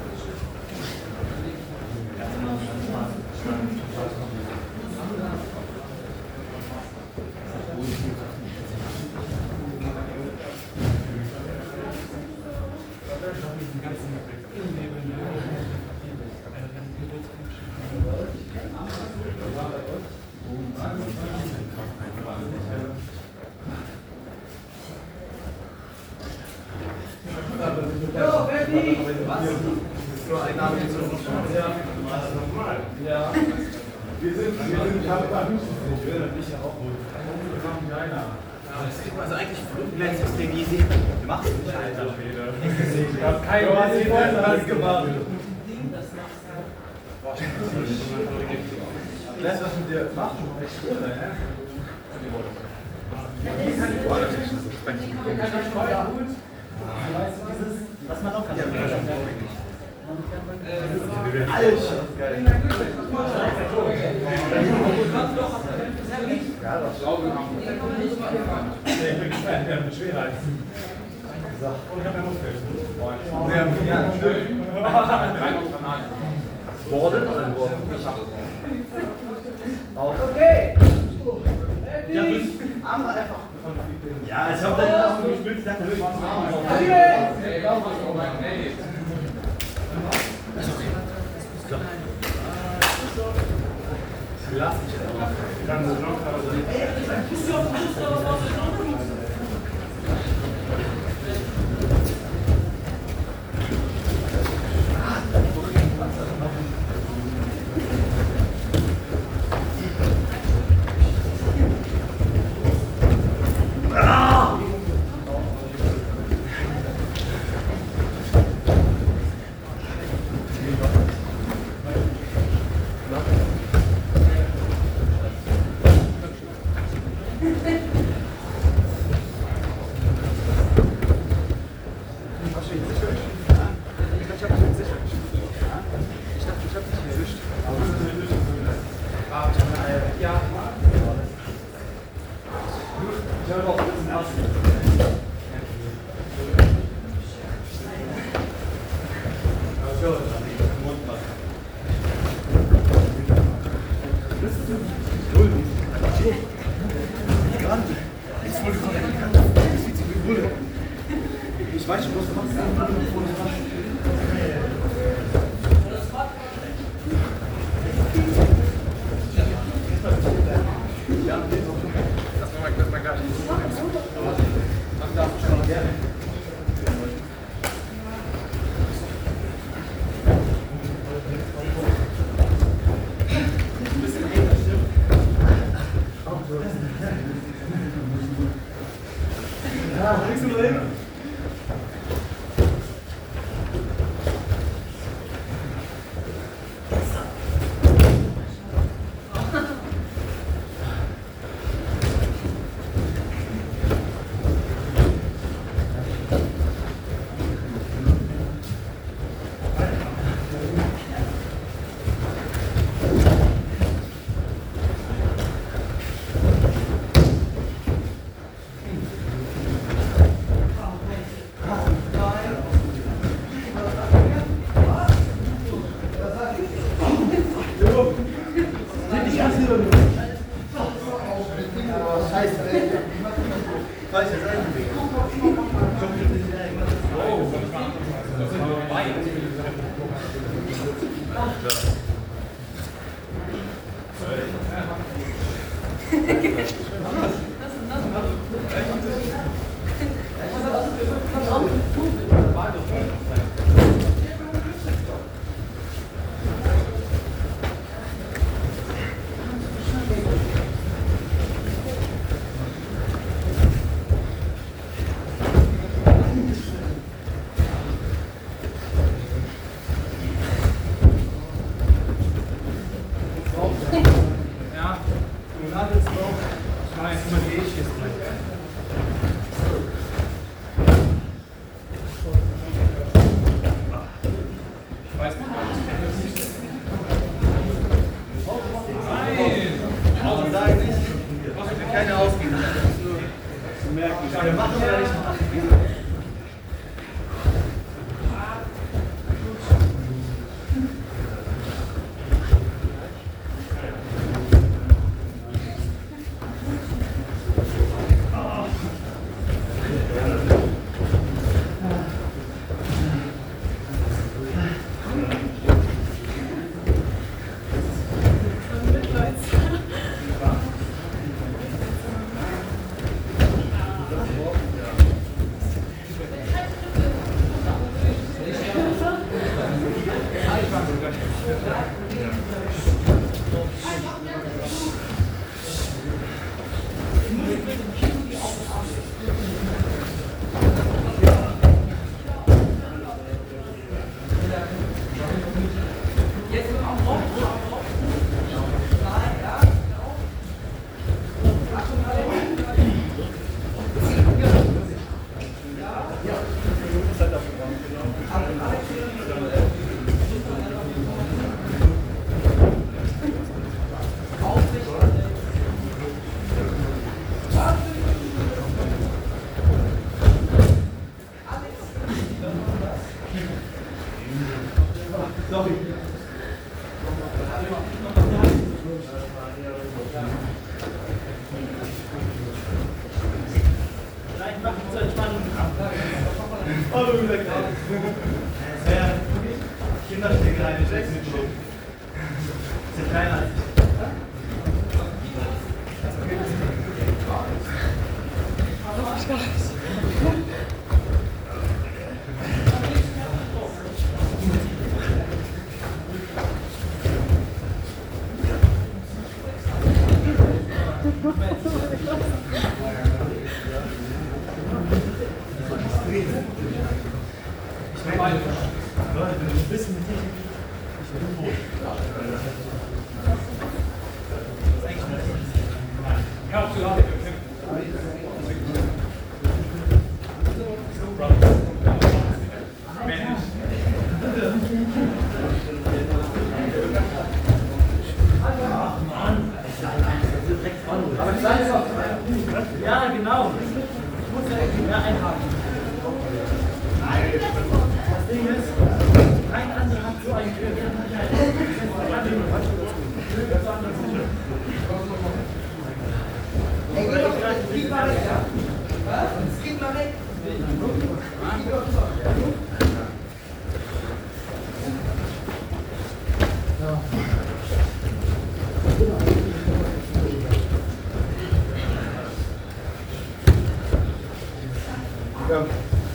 So, fertig! Was? Das ist nur ein Name, so ja. Ja. Wir sind, wir sind Kampfer. Ich will das nicht auch wohl. Also eigentlich Flugpläne-System easy. Wir machen es nicht, Alter. Ich hab keinen was gemacht. Das, was mit dir macht, schon echt schön, ne? Was man auch kann. Alter! Ja, das Schlauben haben wir. Ich bin gespannt, wir haben eine Schwerheit. Und ich habe einen Muskel. Ja, schön. Borden oder Borden? Okay! Ja, das andere einfach. Ja, ich hab dann auch gespielt, ich dachte, wir machen Lass mich einfach. Kann so noch Ich weiß schon, was du machst. Ja, das war mein, das war gar nicht. Das darf ich schon gerne. Ja, kriegst du nur hin? Keine Ausgehen. Wir machen ja nicht. Ja, genau. Ich muss ja mehr einhaken. Das Ding ist, kein anderer hat so einen Griff. Ey, geh doch, geh mal weg, ja? Was? Geh mal weg. Ja.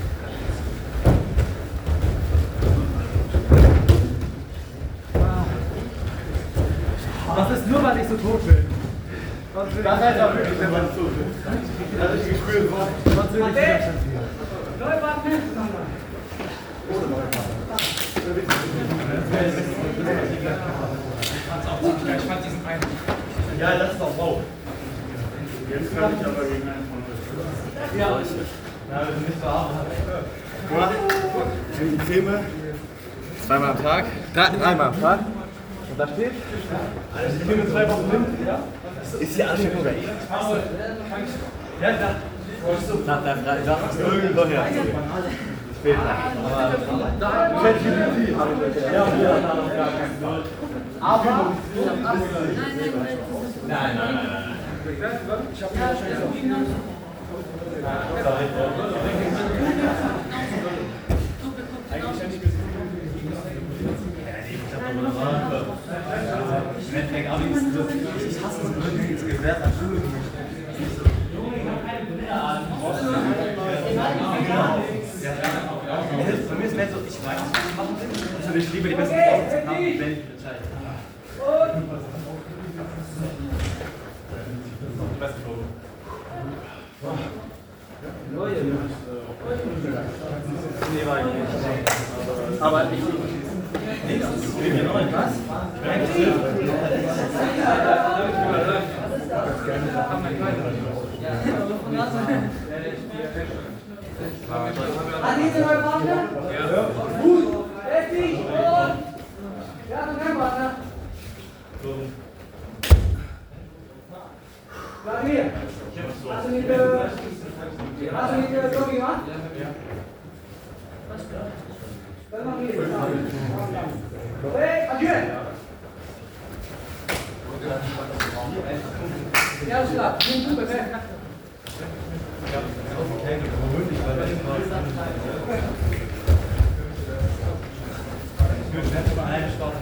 Das ist nur, weil ich so tot bin. Das ist ja wirklich, wenn man so will. Das ist gespürt worden. Sonst will ich nicht mehr stattfinden. Ich fand diesen einen. Ja, das ist doch wow. Jetzt kann ich aber gegen einen von euch. Ja, Ja, das ist nicht so hart. Die Creme zweimal am Tag, drei, dreimal am Tag. Und da steht, Also die Creme zwei Wochen nimmt, ja? ist die Ansteckung weg. Ja, da. Nach der Freitag ist irgendwo her. Später. Aber ChatGPT habe ich euch ja. Ja, da noch gar keinen Gold. Aber. Nein, nein, nein, nein. Ich habe ja wahrscheinlich eigentlich hätte ich bis ich hasse es wirklich, es gewährt an Schule. Für mich ist mehr so, ich weiß, was ich machen will. Und ich liebe die besten Pausen zu haben, wenn ich entscheide. Nee, war ich nicht. Aber ich. Was? Anita, mein Partner? Ja. Gut. Fertig und. Ja, dann kein Partner. Bleib hier. Also, liebe. Hast du mit der Zombie gemacht? Ja. Dann machen wir jetzt. Hey, adieu! Ja, ist klar. Nimm du, perfekt. Ich würde nicht über eine Stunde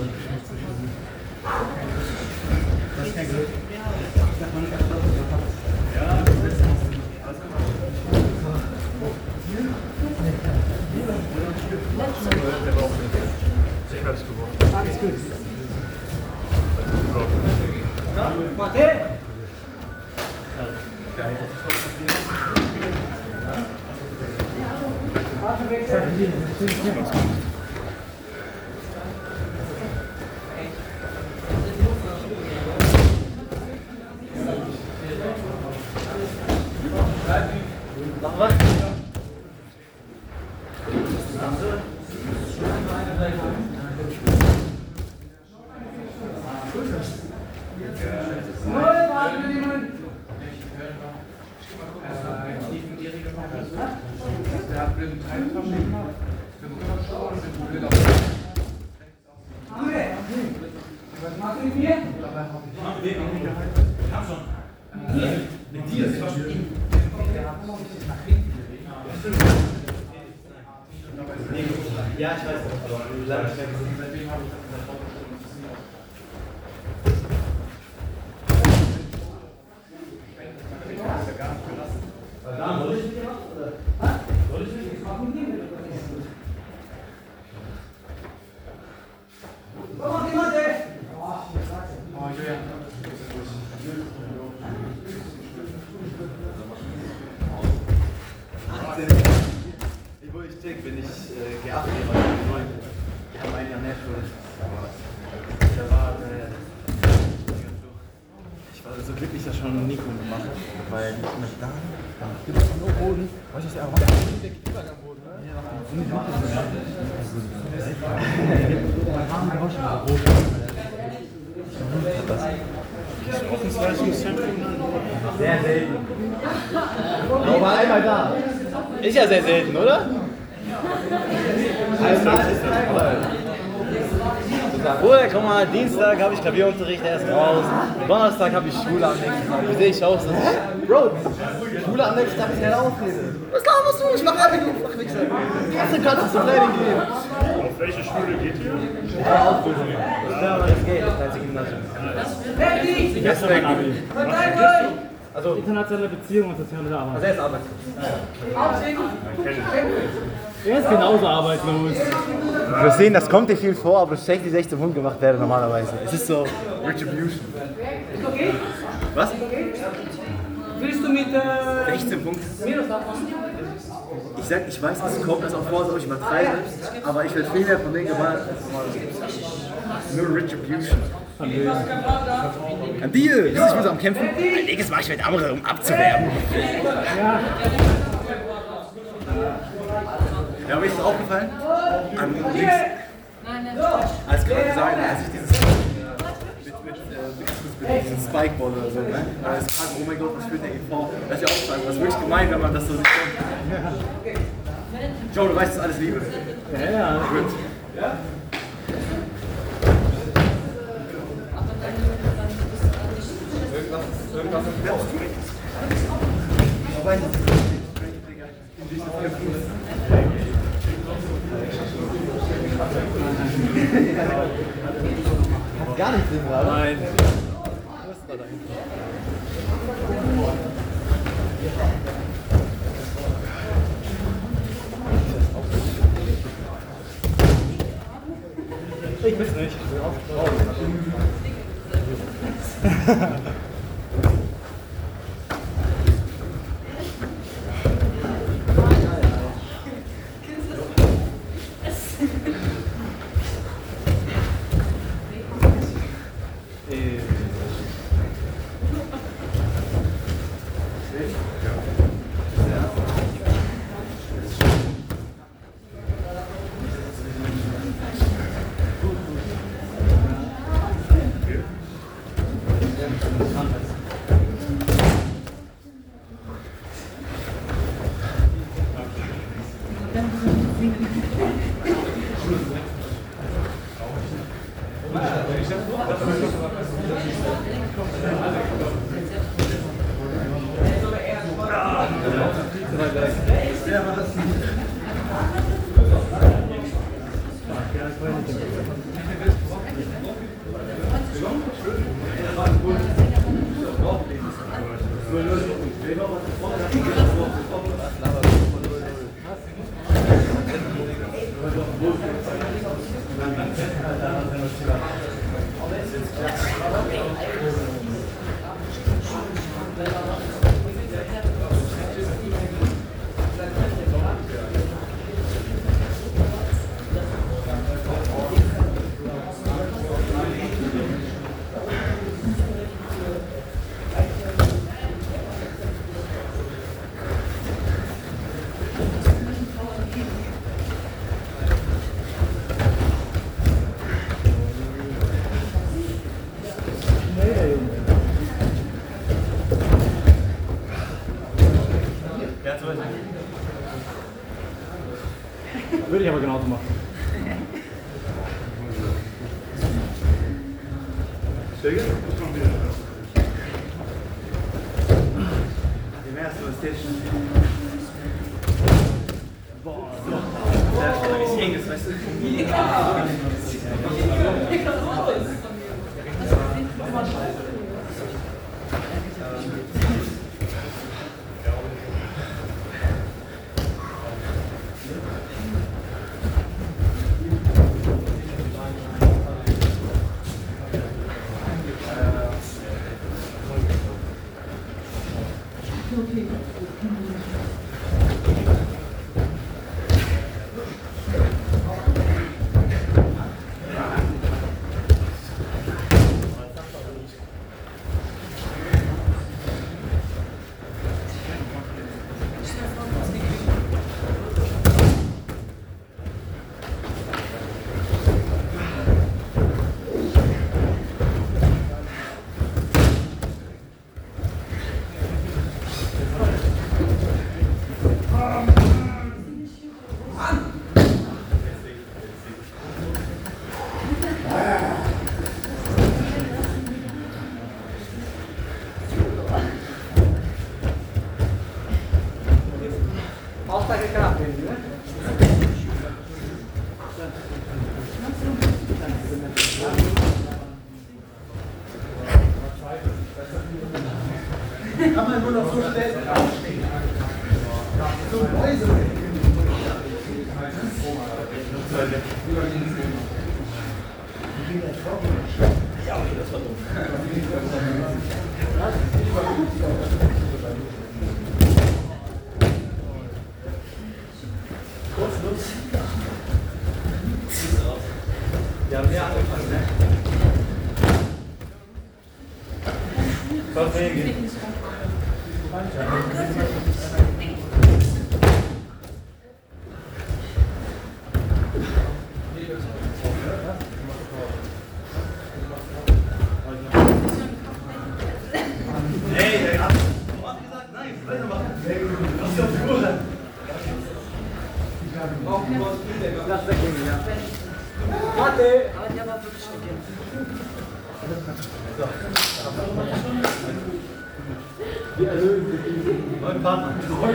Das ist kein Glück. Warte! Noch was? Was machst du mit mir? Mit dir ist das ja, ich weiß nicht, aber leider nicht. Seitdem habe ich das in der Foto schon soll ich mit dir machen, oder? Soll ich mit dir machen? Komm, mach jemand, ey! Oh, Julian. Ich wurde dick, wenn ich äh, geachtet habe, die haben einen ja nicht schon. Da war, äh, ich war so glücklich, dass schon Nico gemacht hat, weil ich mit da, dann gibt es nur Boden. Weißt du, was der aber macht? Der Übergang Boden, ne? Ja, sehr selten. Aber einmal da. Ist ja sehr selten, oder? Bruder, guck mal, Dienstag habe ich Klavierunterricht erst raus. Donnerstag habe ich Schule am nächsten Tag. Wie sehe ich aus? Bro, Schule am nächsten Tag ist keine Ausrede. Was laberst du? Ich mach Abitur, mach nichts. Trotzdem kannst du zum Training gehen. Auf welche Schule geht ihr? Ja, Ausbildung. Ja, aber das geht, das heißt Gymnasium. Fertig! Deswegen. Verteilt euch! Also internationale Beziehungen und soziale Arbeit. Also er ist arbeitslos. Er ist genauso arbeitslos. Wir sehen, das kommt dir viel vor, aber es schenkt die sechzehn Punkte gemacht werden normalerweise. Es ist so Retribution. Ist okay? Was? Willst du mit äh, sechzehn Punkte. Minus abmachen? Ich sag, ich weiß, es kommt das auch vor, so ich übertreibe, aber ich werde viel mehr von denen gemacht als nur Retribution. An dir! Ich muss am Kämpfen. Mein Nächstes Mal, ich werde andere, um abzuwerben. Ja. Ja, mir ist es aufgefallen. An links. Als gerade gesagt, als ich dieses mit, mit, äh, mit diesem Spikeball oder so, ne? Da ist gerade, oh mein Gott, was führt der E V? Das ist ja aufgefallen. Das ist wirklich gemein, wenn man das so nicht kennt. Joe, du weißt, das ist alles Liebe. Ja, ja. Gut. Ja? Irgendwas im Bett. Aber hat gar nichts drin gerade. Nein. Was ist da dahinter? Ich weiß nicht. genauso machen. Schöge? Die mehr so ist Boah, so. Ich hänge es, weißt du? Kann man nur noch so schnell aufstehen. So Mäuse. Ja, okay, das war dumm. Kurz Lutz. Wir haben sehr angefangen, ne? Verträge. Hey, er hat gesagt, nein, weitermachen. Was ist das für Uhr? Lass weggehen, ja. Warte! Aber der war wirklich schockiert. Wir erhöhen sich. Neuen Partner.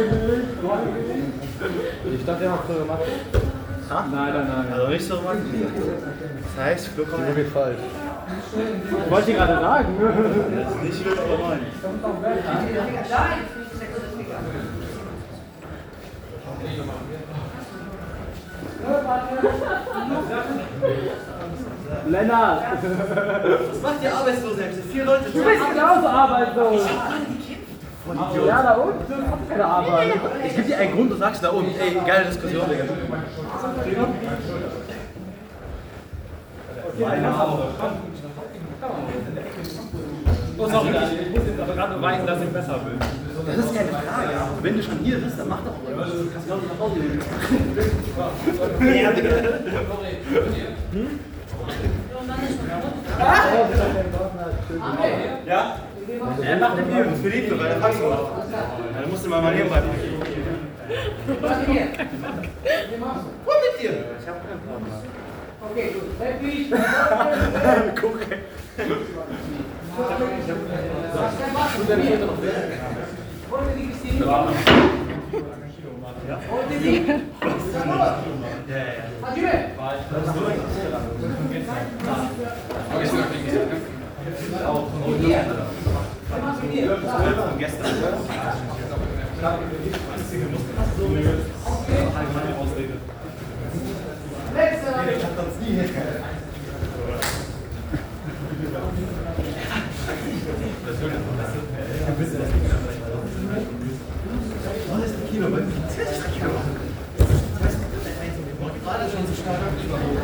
Ich dachte, er hat so gemacht. Ha? Nein, nein, nein. Also nicht so gemacht. Das heißt, Flo kommt irgendwie falsch. Ich wollte dir gerade sagen. Das ist nicht schlimm, aber nein. Lennart! Was macht ihr arbeitslos? Vier Leute. Du bist genauso arbeitslos! Ja, da unten ist keine Arbeit. Ich gebe dir einen Grund und sagst da unten. Ey, geile Diskussion, Digga. Oh, sorry, ich muss jetzt aber gerade beweisen, dass ich besser bin. Das ist keine Frage. Wenn du schon hier bist, dann mach doch mal. Du kannst genau nach Hause gehen. Ja, Digga. Hm? Ja? Er macht den Bier. Das ist für Liebe, weil er packst du noch. Dann musst du mal mal nebenbei. Wo mit dir? Ich hab keinen Partner. Okay, gut. Happy. Guck. Wollte die Christine? Ja. Wollte die? Ja, ja. Hajime! Auch. Hier. Was machst du hier? Von gestern. Letzte. Ich hab das nie. Was ist ein Kilo? zwanzig Kilo. Gerade schon so stark abgeschlagen.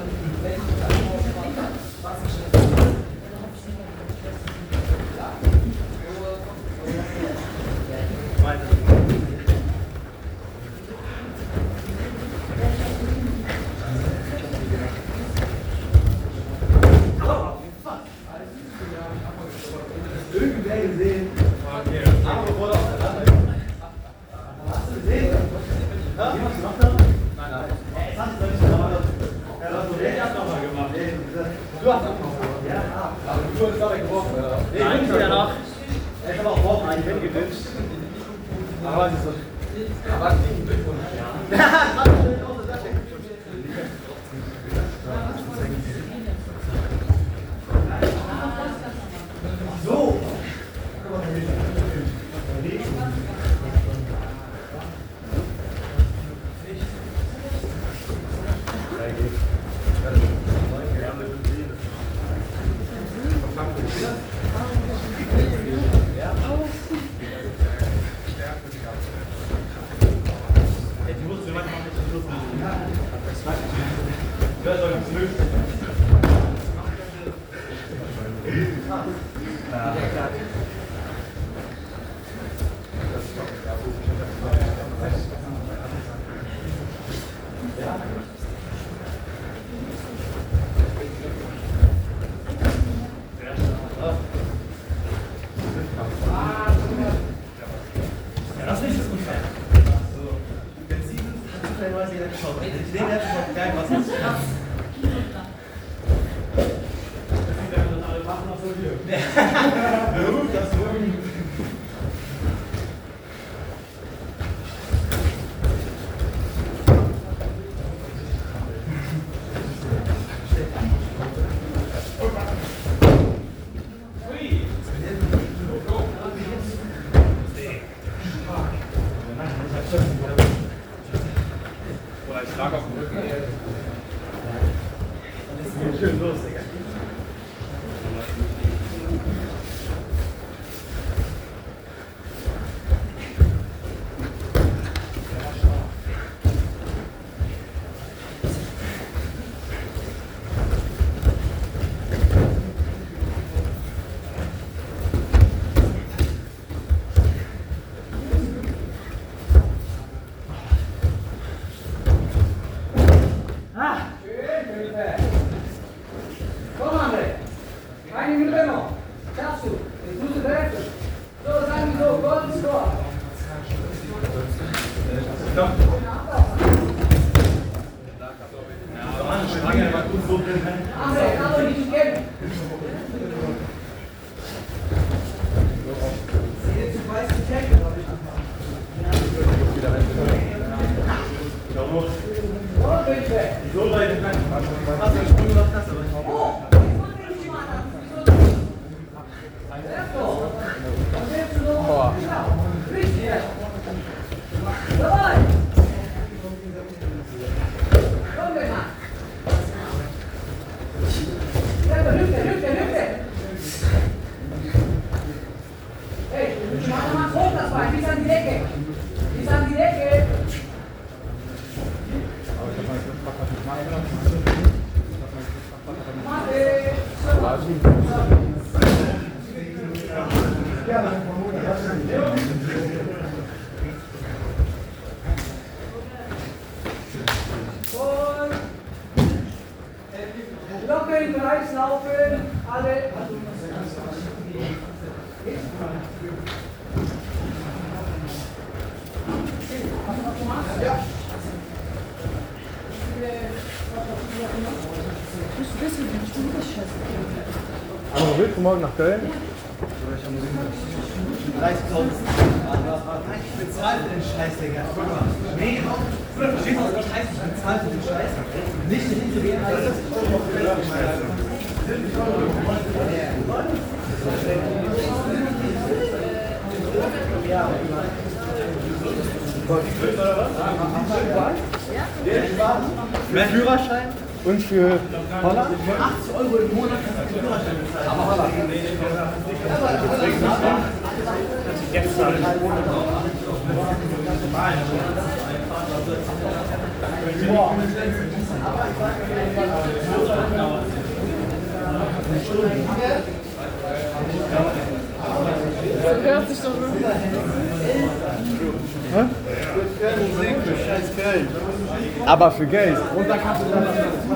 Irgendwer gesehen? Aber bevor er auseinander. Hast du gesehen? Ja? Jemand gemacht hat? Nein, nein. Das hast du nicht gemacht. Ja, das hast du nochmal gemacht. Du hast das gemacht. Ja, aber du wurdest dabei geworfen, oder? Nee, ich bin ja noch. Ich habe auch morgen einen hingewünscht. Aber das ist so. Aber das ist ein Glückwunsch. Ja, das ist schön aus der Tasche. So. Locker im Kreis laufen, alle. Ja. Aber willst du morgen nach Köln? dreißigtausend. Ich bezahle für den Scheiß, Digga. Nee, verstehst du, was heißt, ich bezahle für den Scheiß? Nicht hinzugehen, heißt das Mehr Führerschein? Und für Holland? achtzig Euro im Monat kannst du Führerschein bezahlen. Aber Holland. Jetzt zahlen. Boah. Hä? Musik für scheiß Geld. Aber für Geld. Und dann kannst du dann.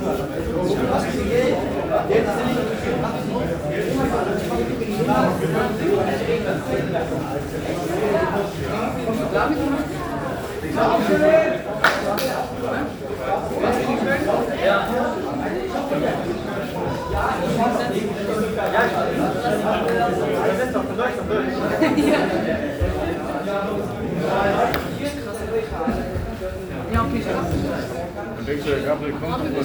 Ja, okay, krass. Dann denkst du, der Gabriel kommt und was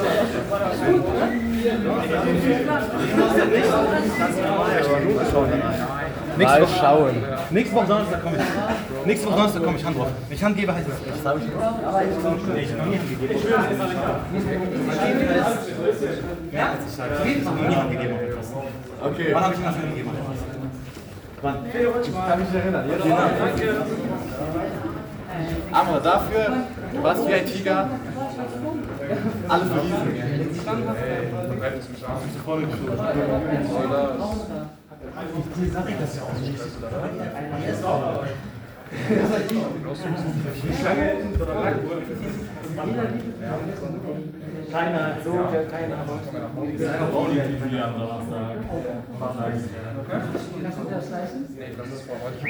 Nächste Woche schauen. Nächste Woche Donnerstag komme ich. Nächste Woche Donnerstag komme ich Hand drauf. Wenn ich Hand gebe, heißt es. Das habe ich schon. Nee, ich habe noch nie Hand gegeben. Ich habe noch nie Hand gegeben. Okay. Wann habe ich Hand gegeben? Wann? Ich kann mich erinnern. Aber dafür, du warst wie ein Tiger. Alles bewiesen. Keiner hat so, keiner hat Kannst du das leisten? Nee, das ist vor heute.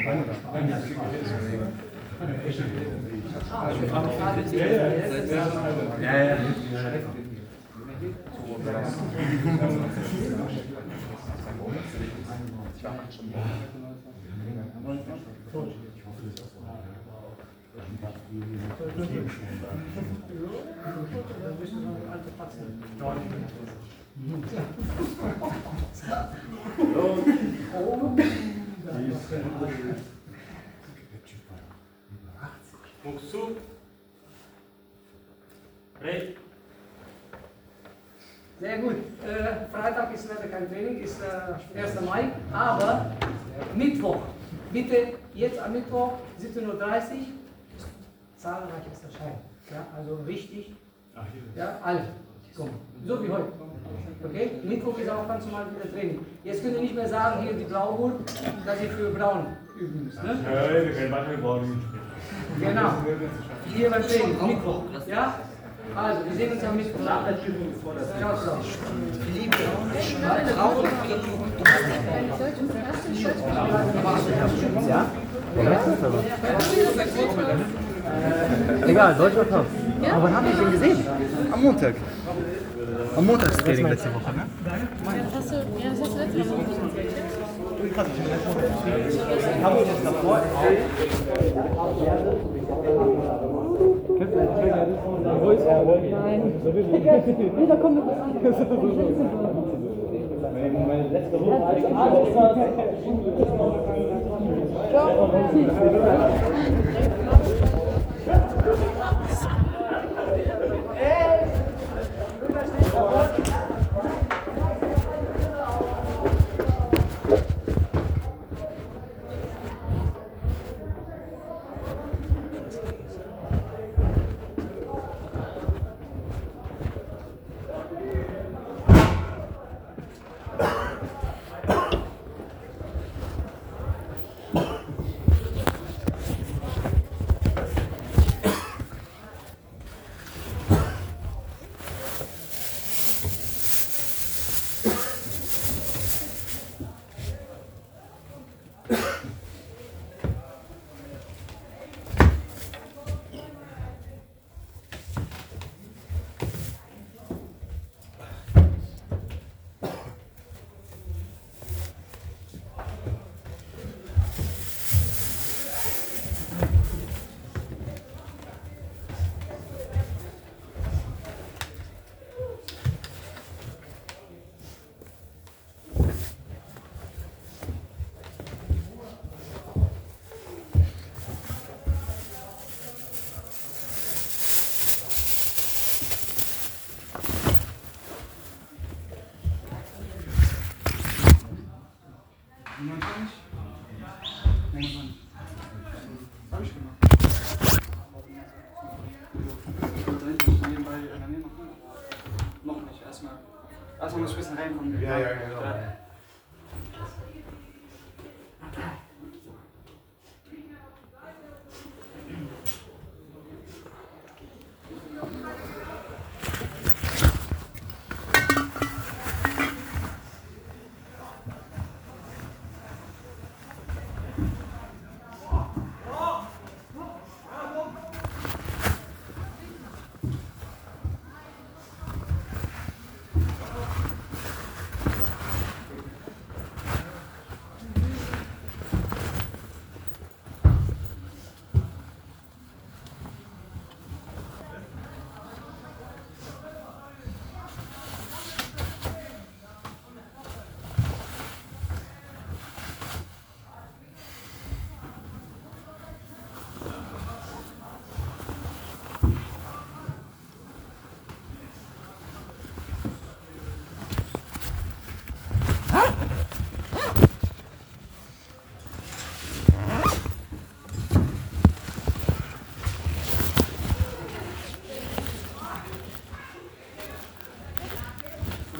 Ja, ja. Guckst du? Recht. Sehr gut. Äh, Freitag ist leider kein Training, ist äh, erster Mai, aber Mittwoch. Bitte jetzt am Mittwoch, siebzehn Uhr dreißig, zahlreiches Erscheinen. Ja, also richtig. Ja, alle. Komm. So wie heute. Okay? Mittwoch ist auch ganz normal wieder Training. Jetzt könnt ihr nicht mehr sagen, hier die Blauwurst, dass ihr für Braun üben müsst. Ne? Ja, wir können weiter Braun. Genau. Hier beim Training, Mittwoch. Ja? Also, wir sehen uns am Mittwoch. Ciao, ciao. Ja? Egal, Deutsch oder Top? Aber wann habe ich den gesehen? Am Montag. Am Montag ist Training letzte Woche, ne? Ja, das hast du, ja, das hast du letzte Woche nicht erzählt. Krass, ich habe das davor erzählt. Nein. Da kommt noch was anderes. Meine letzte Woche. Also muss ein bisschen reinkommen. Ja, ja, genau.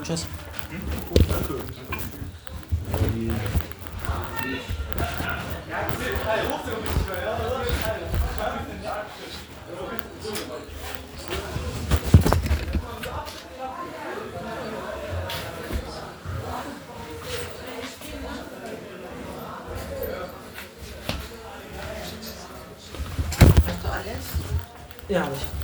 Tschüss. Hast du alles? Ja, hab ich.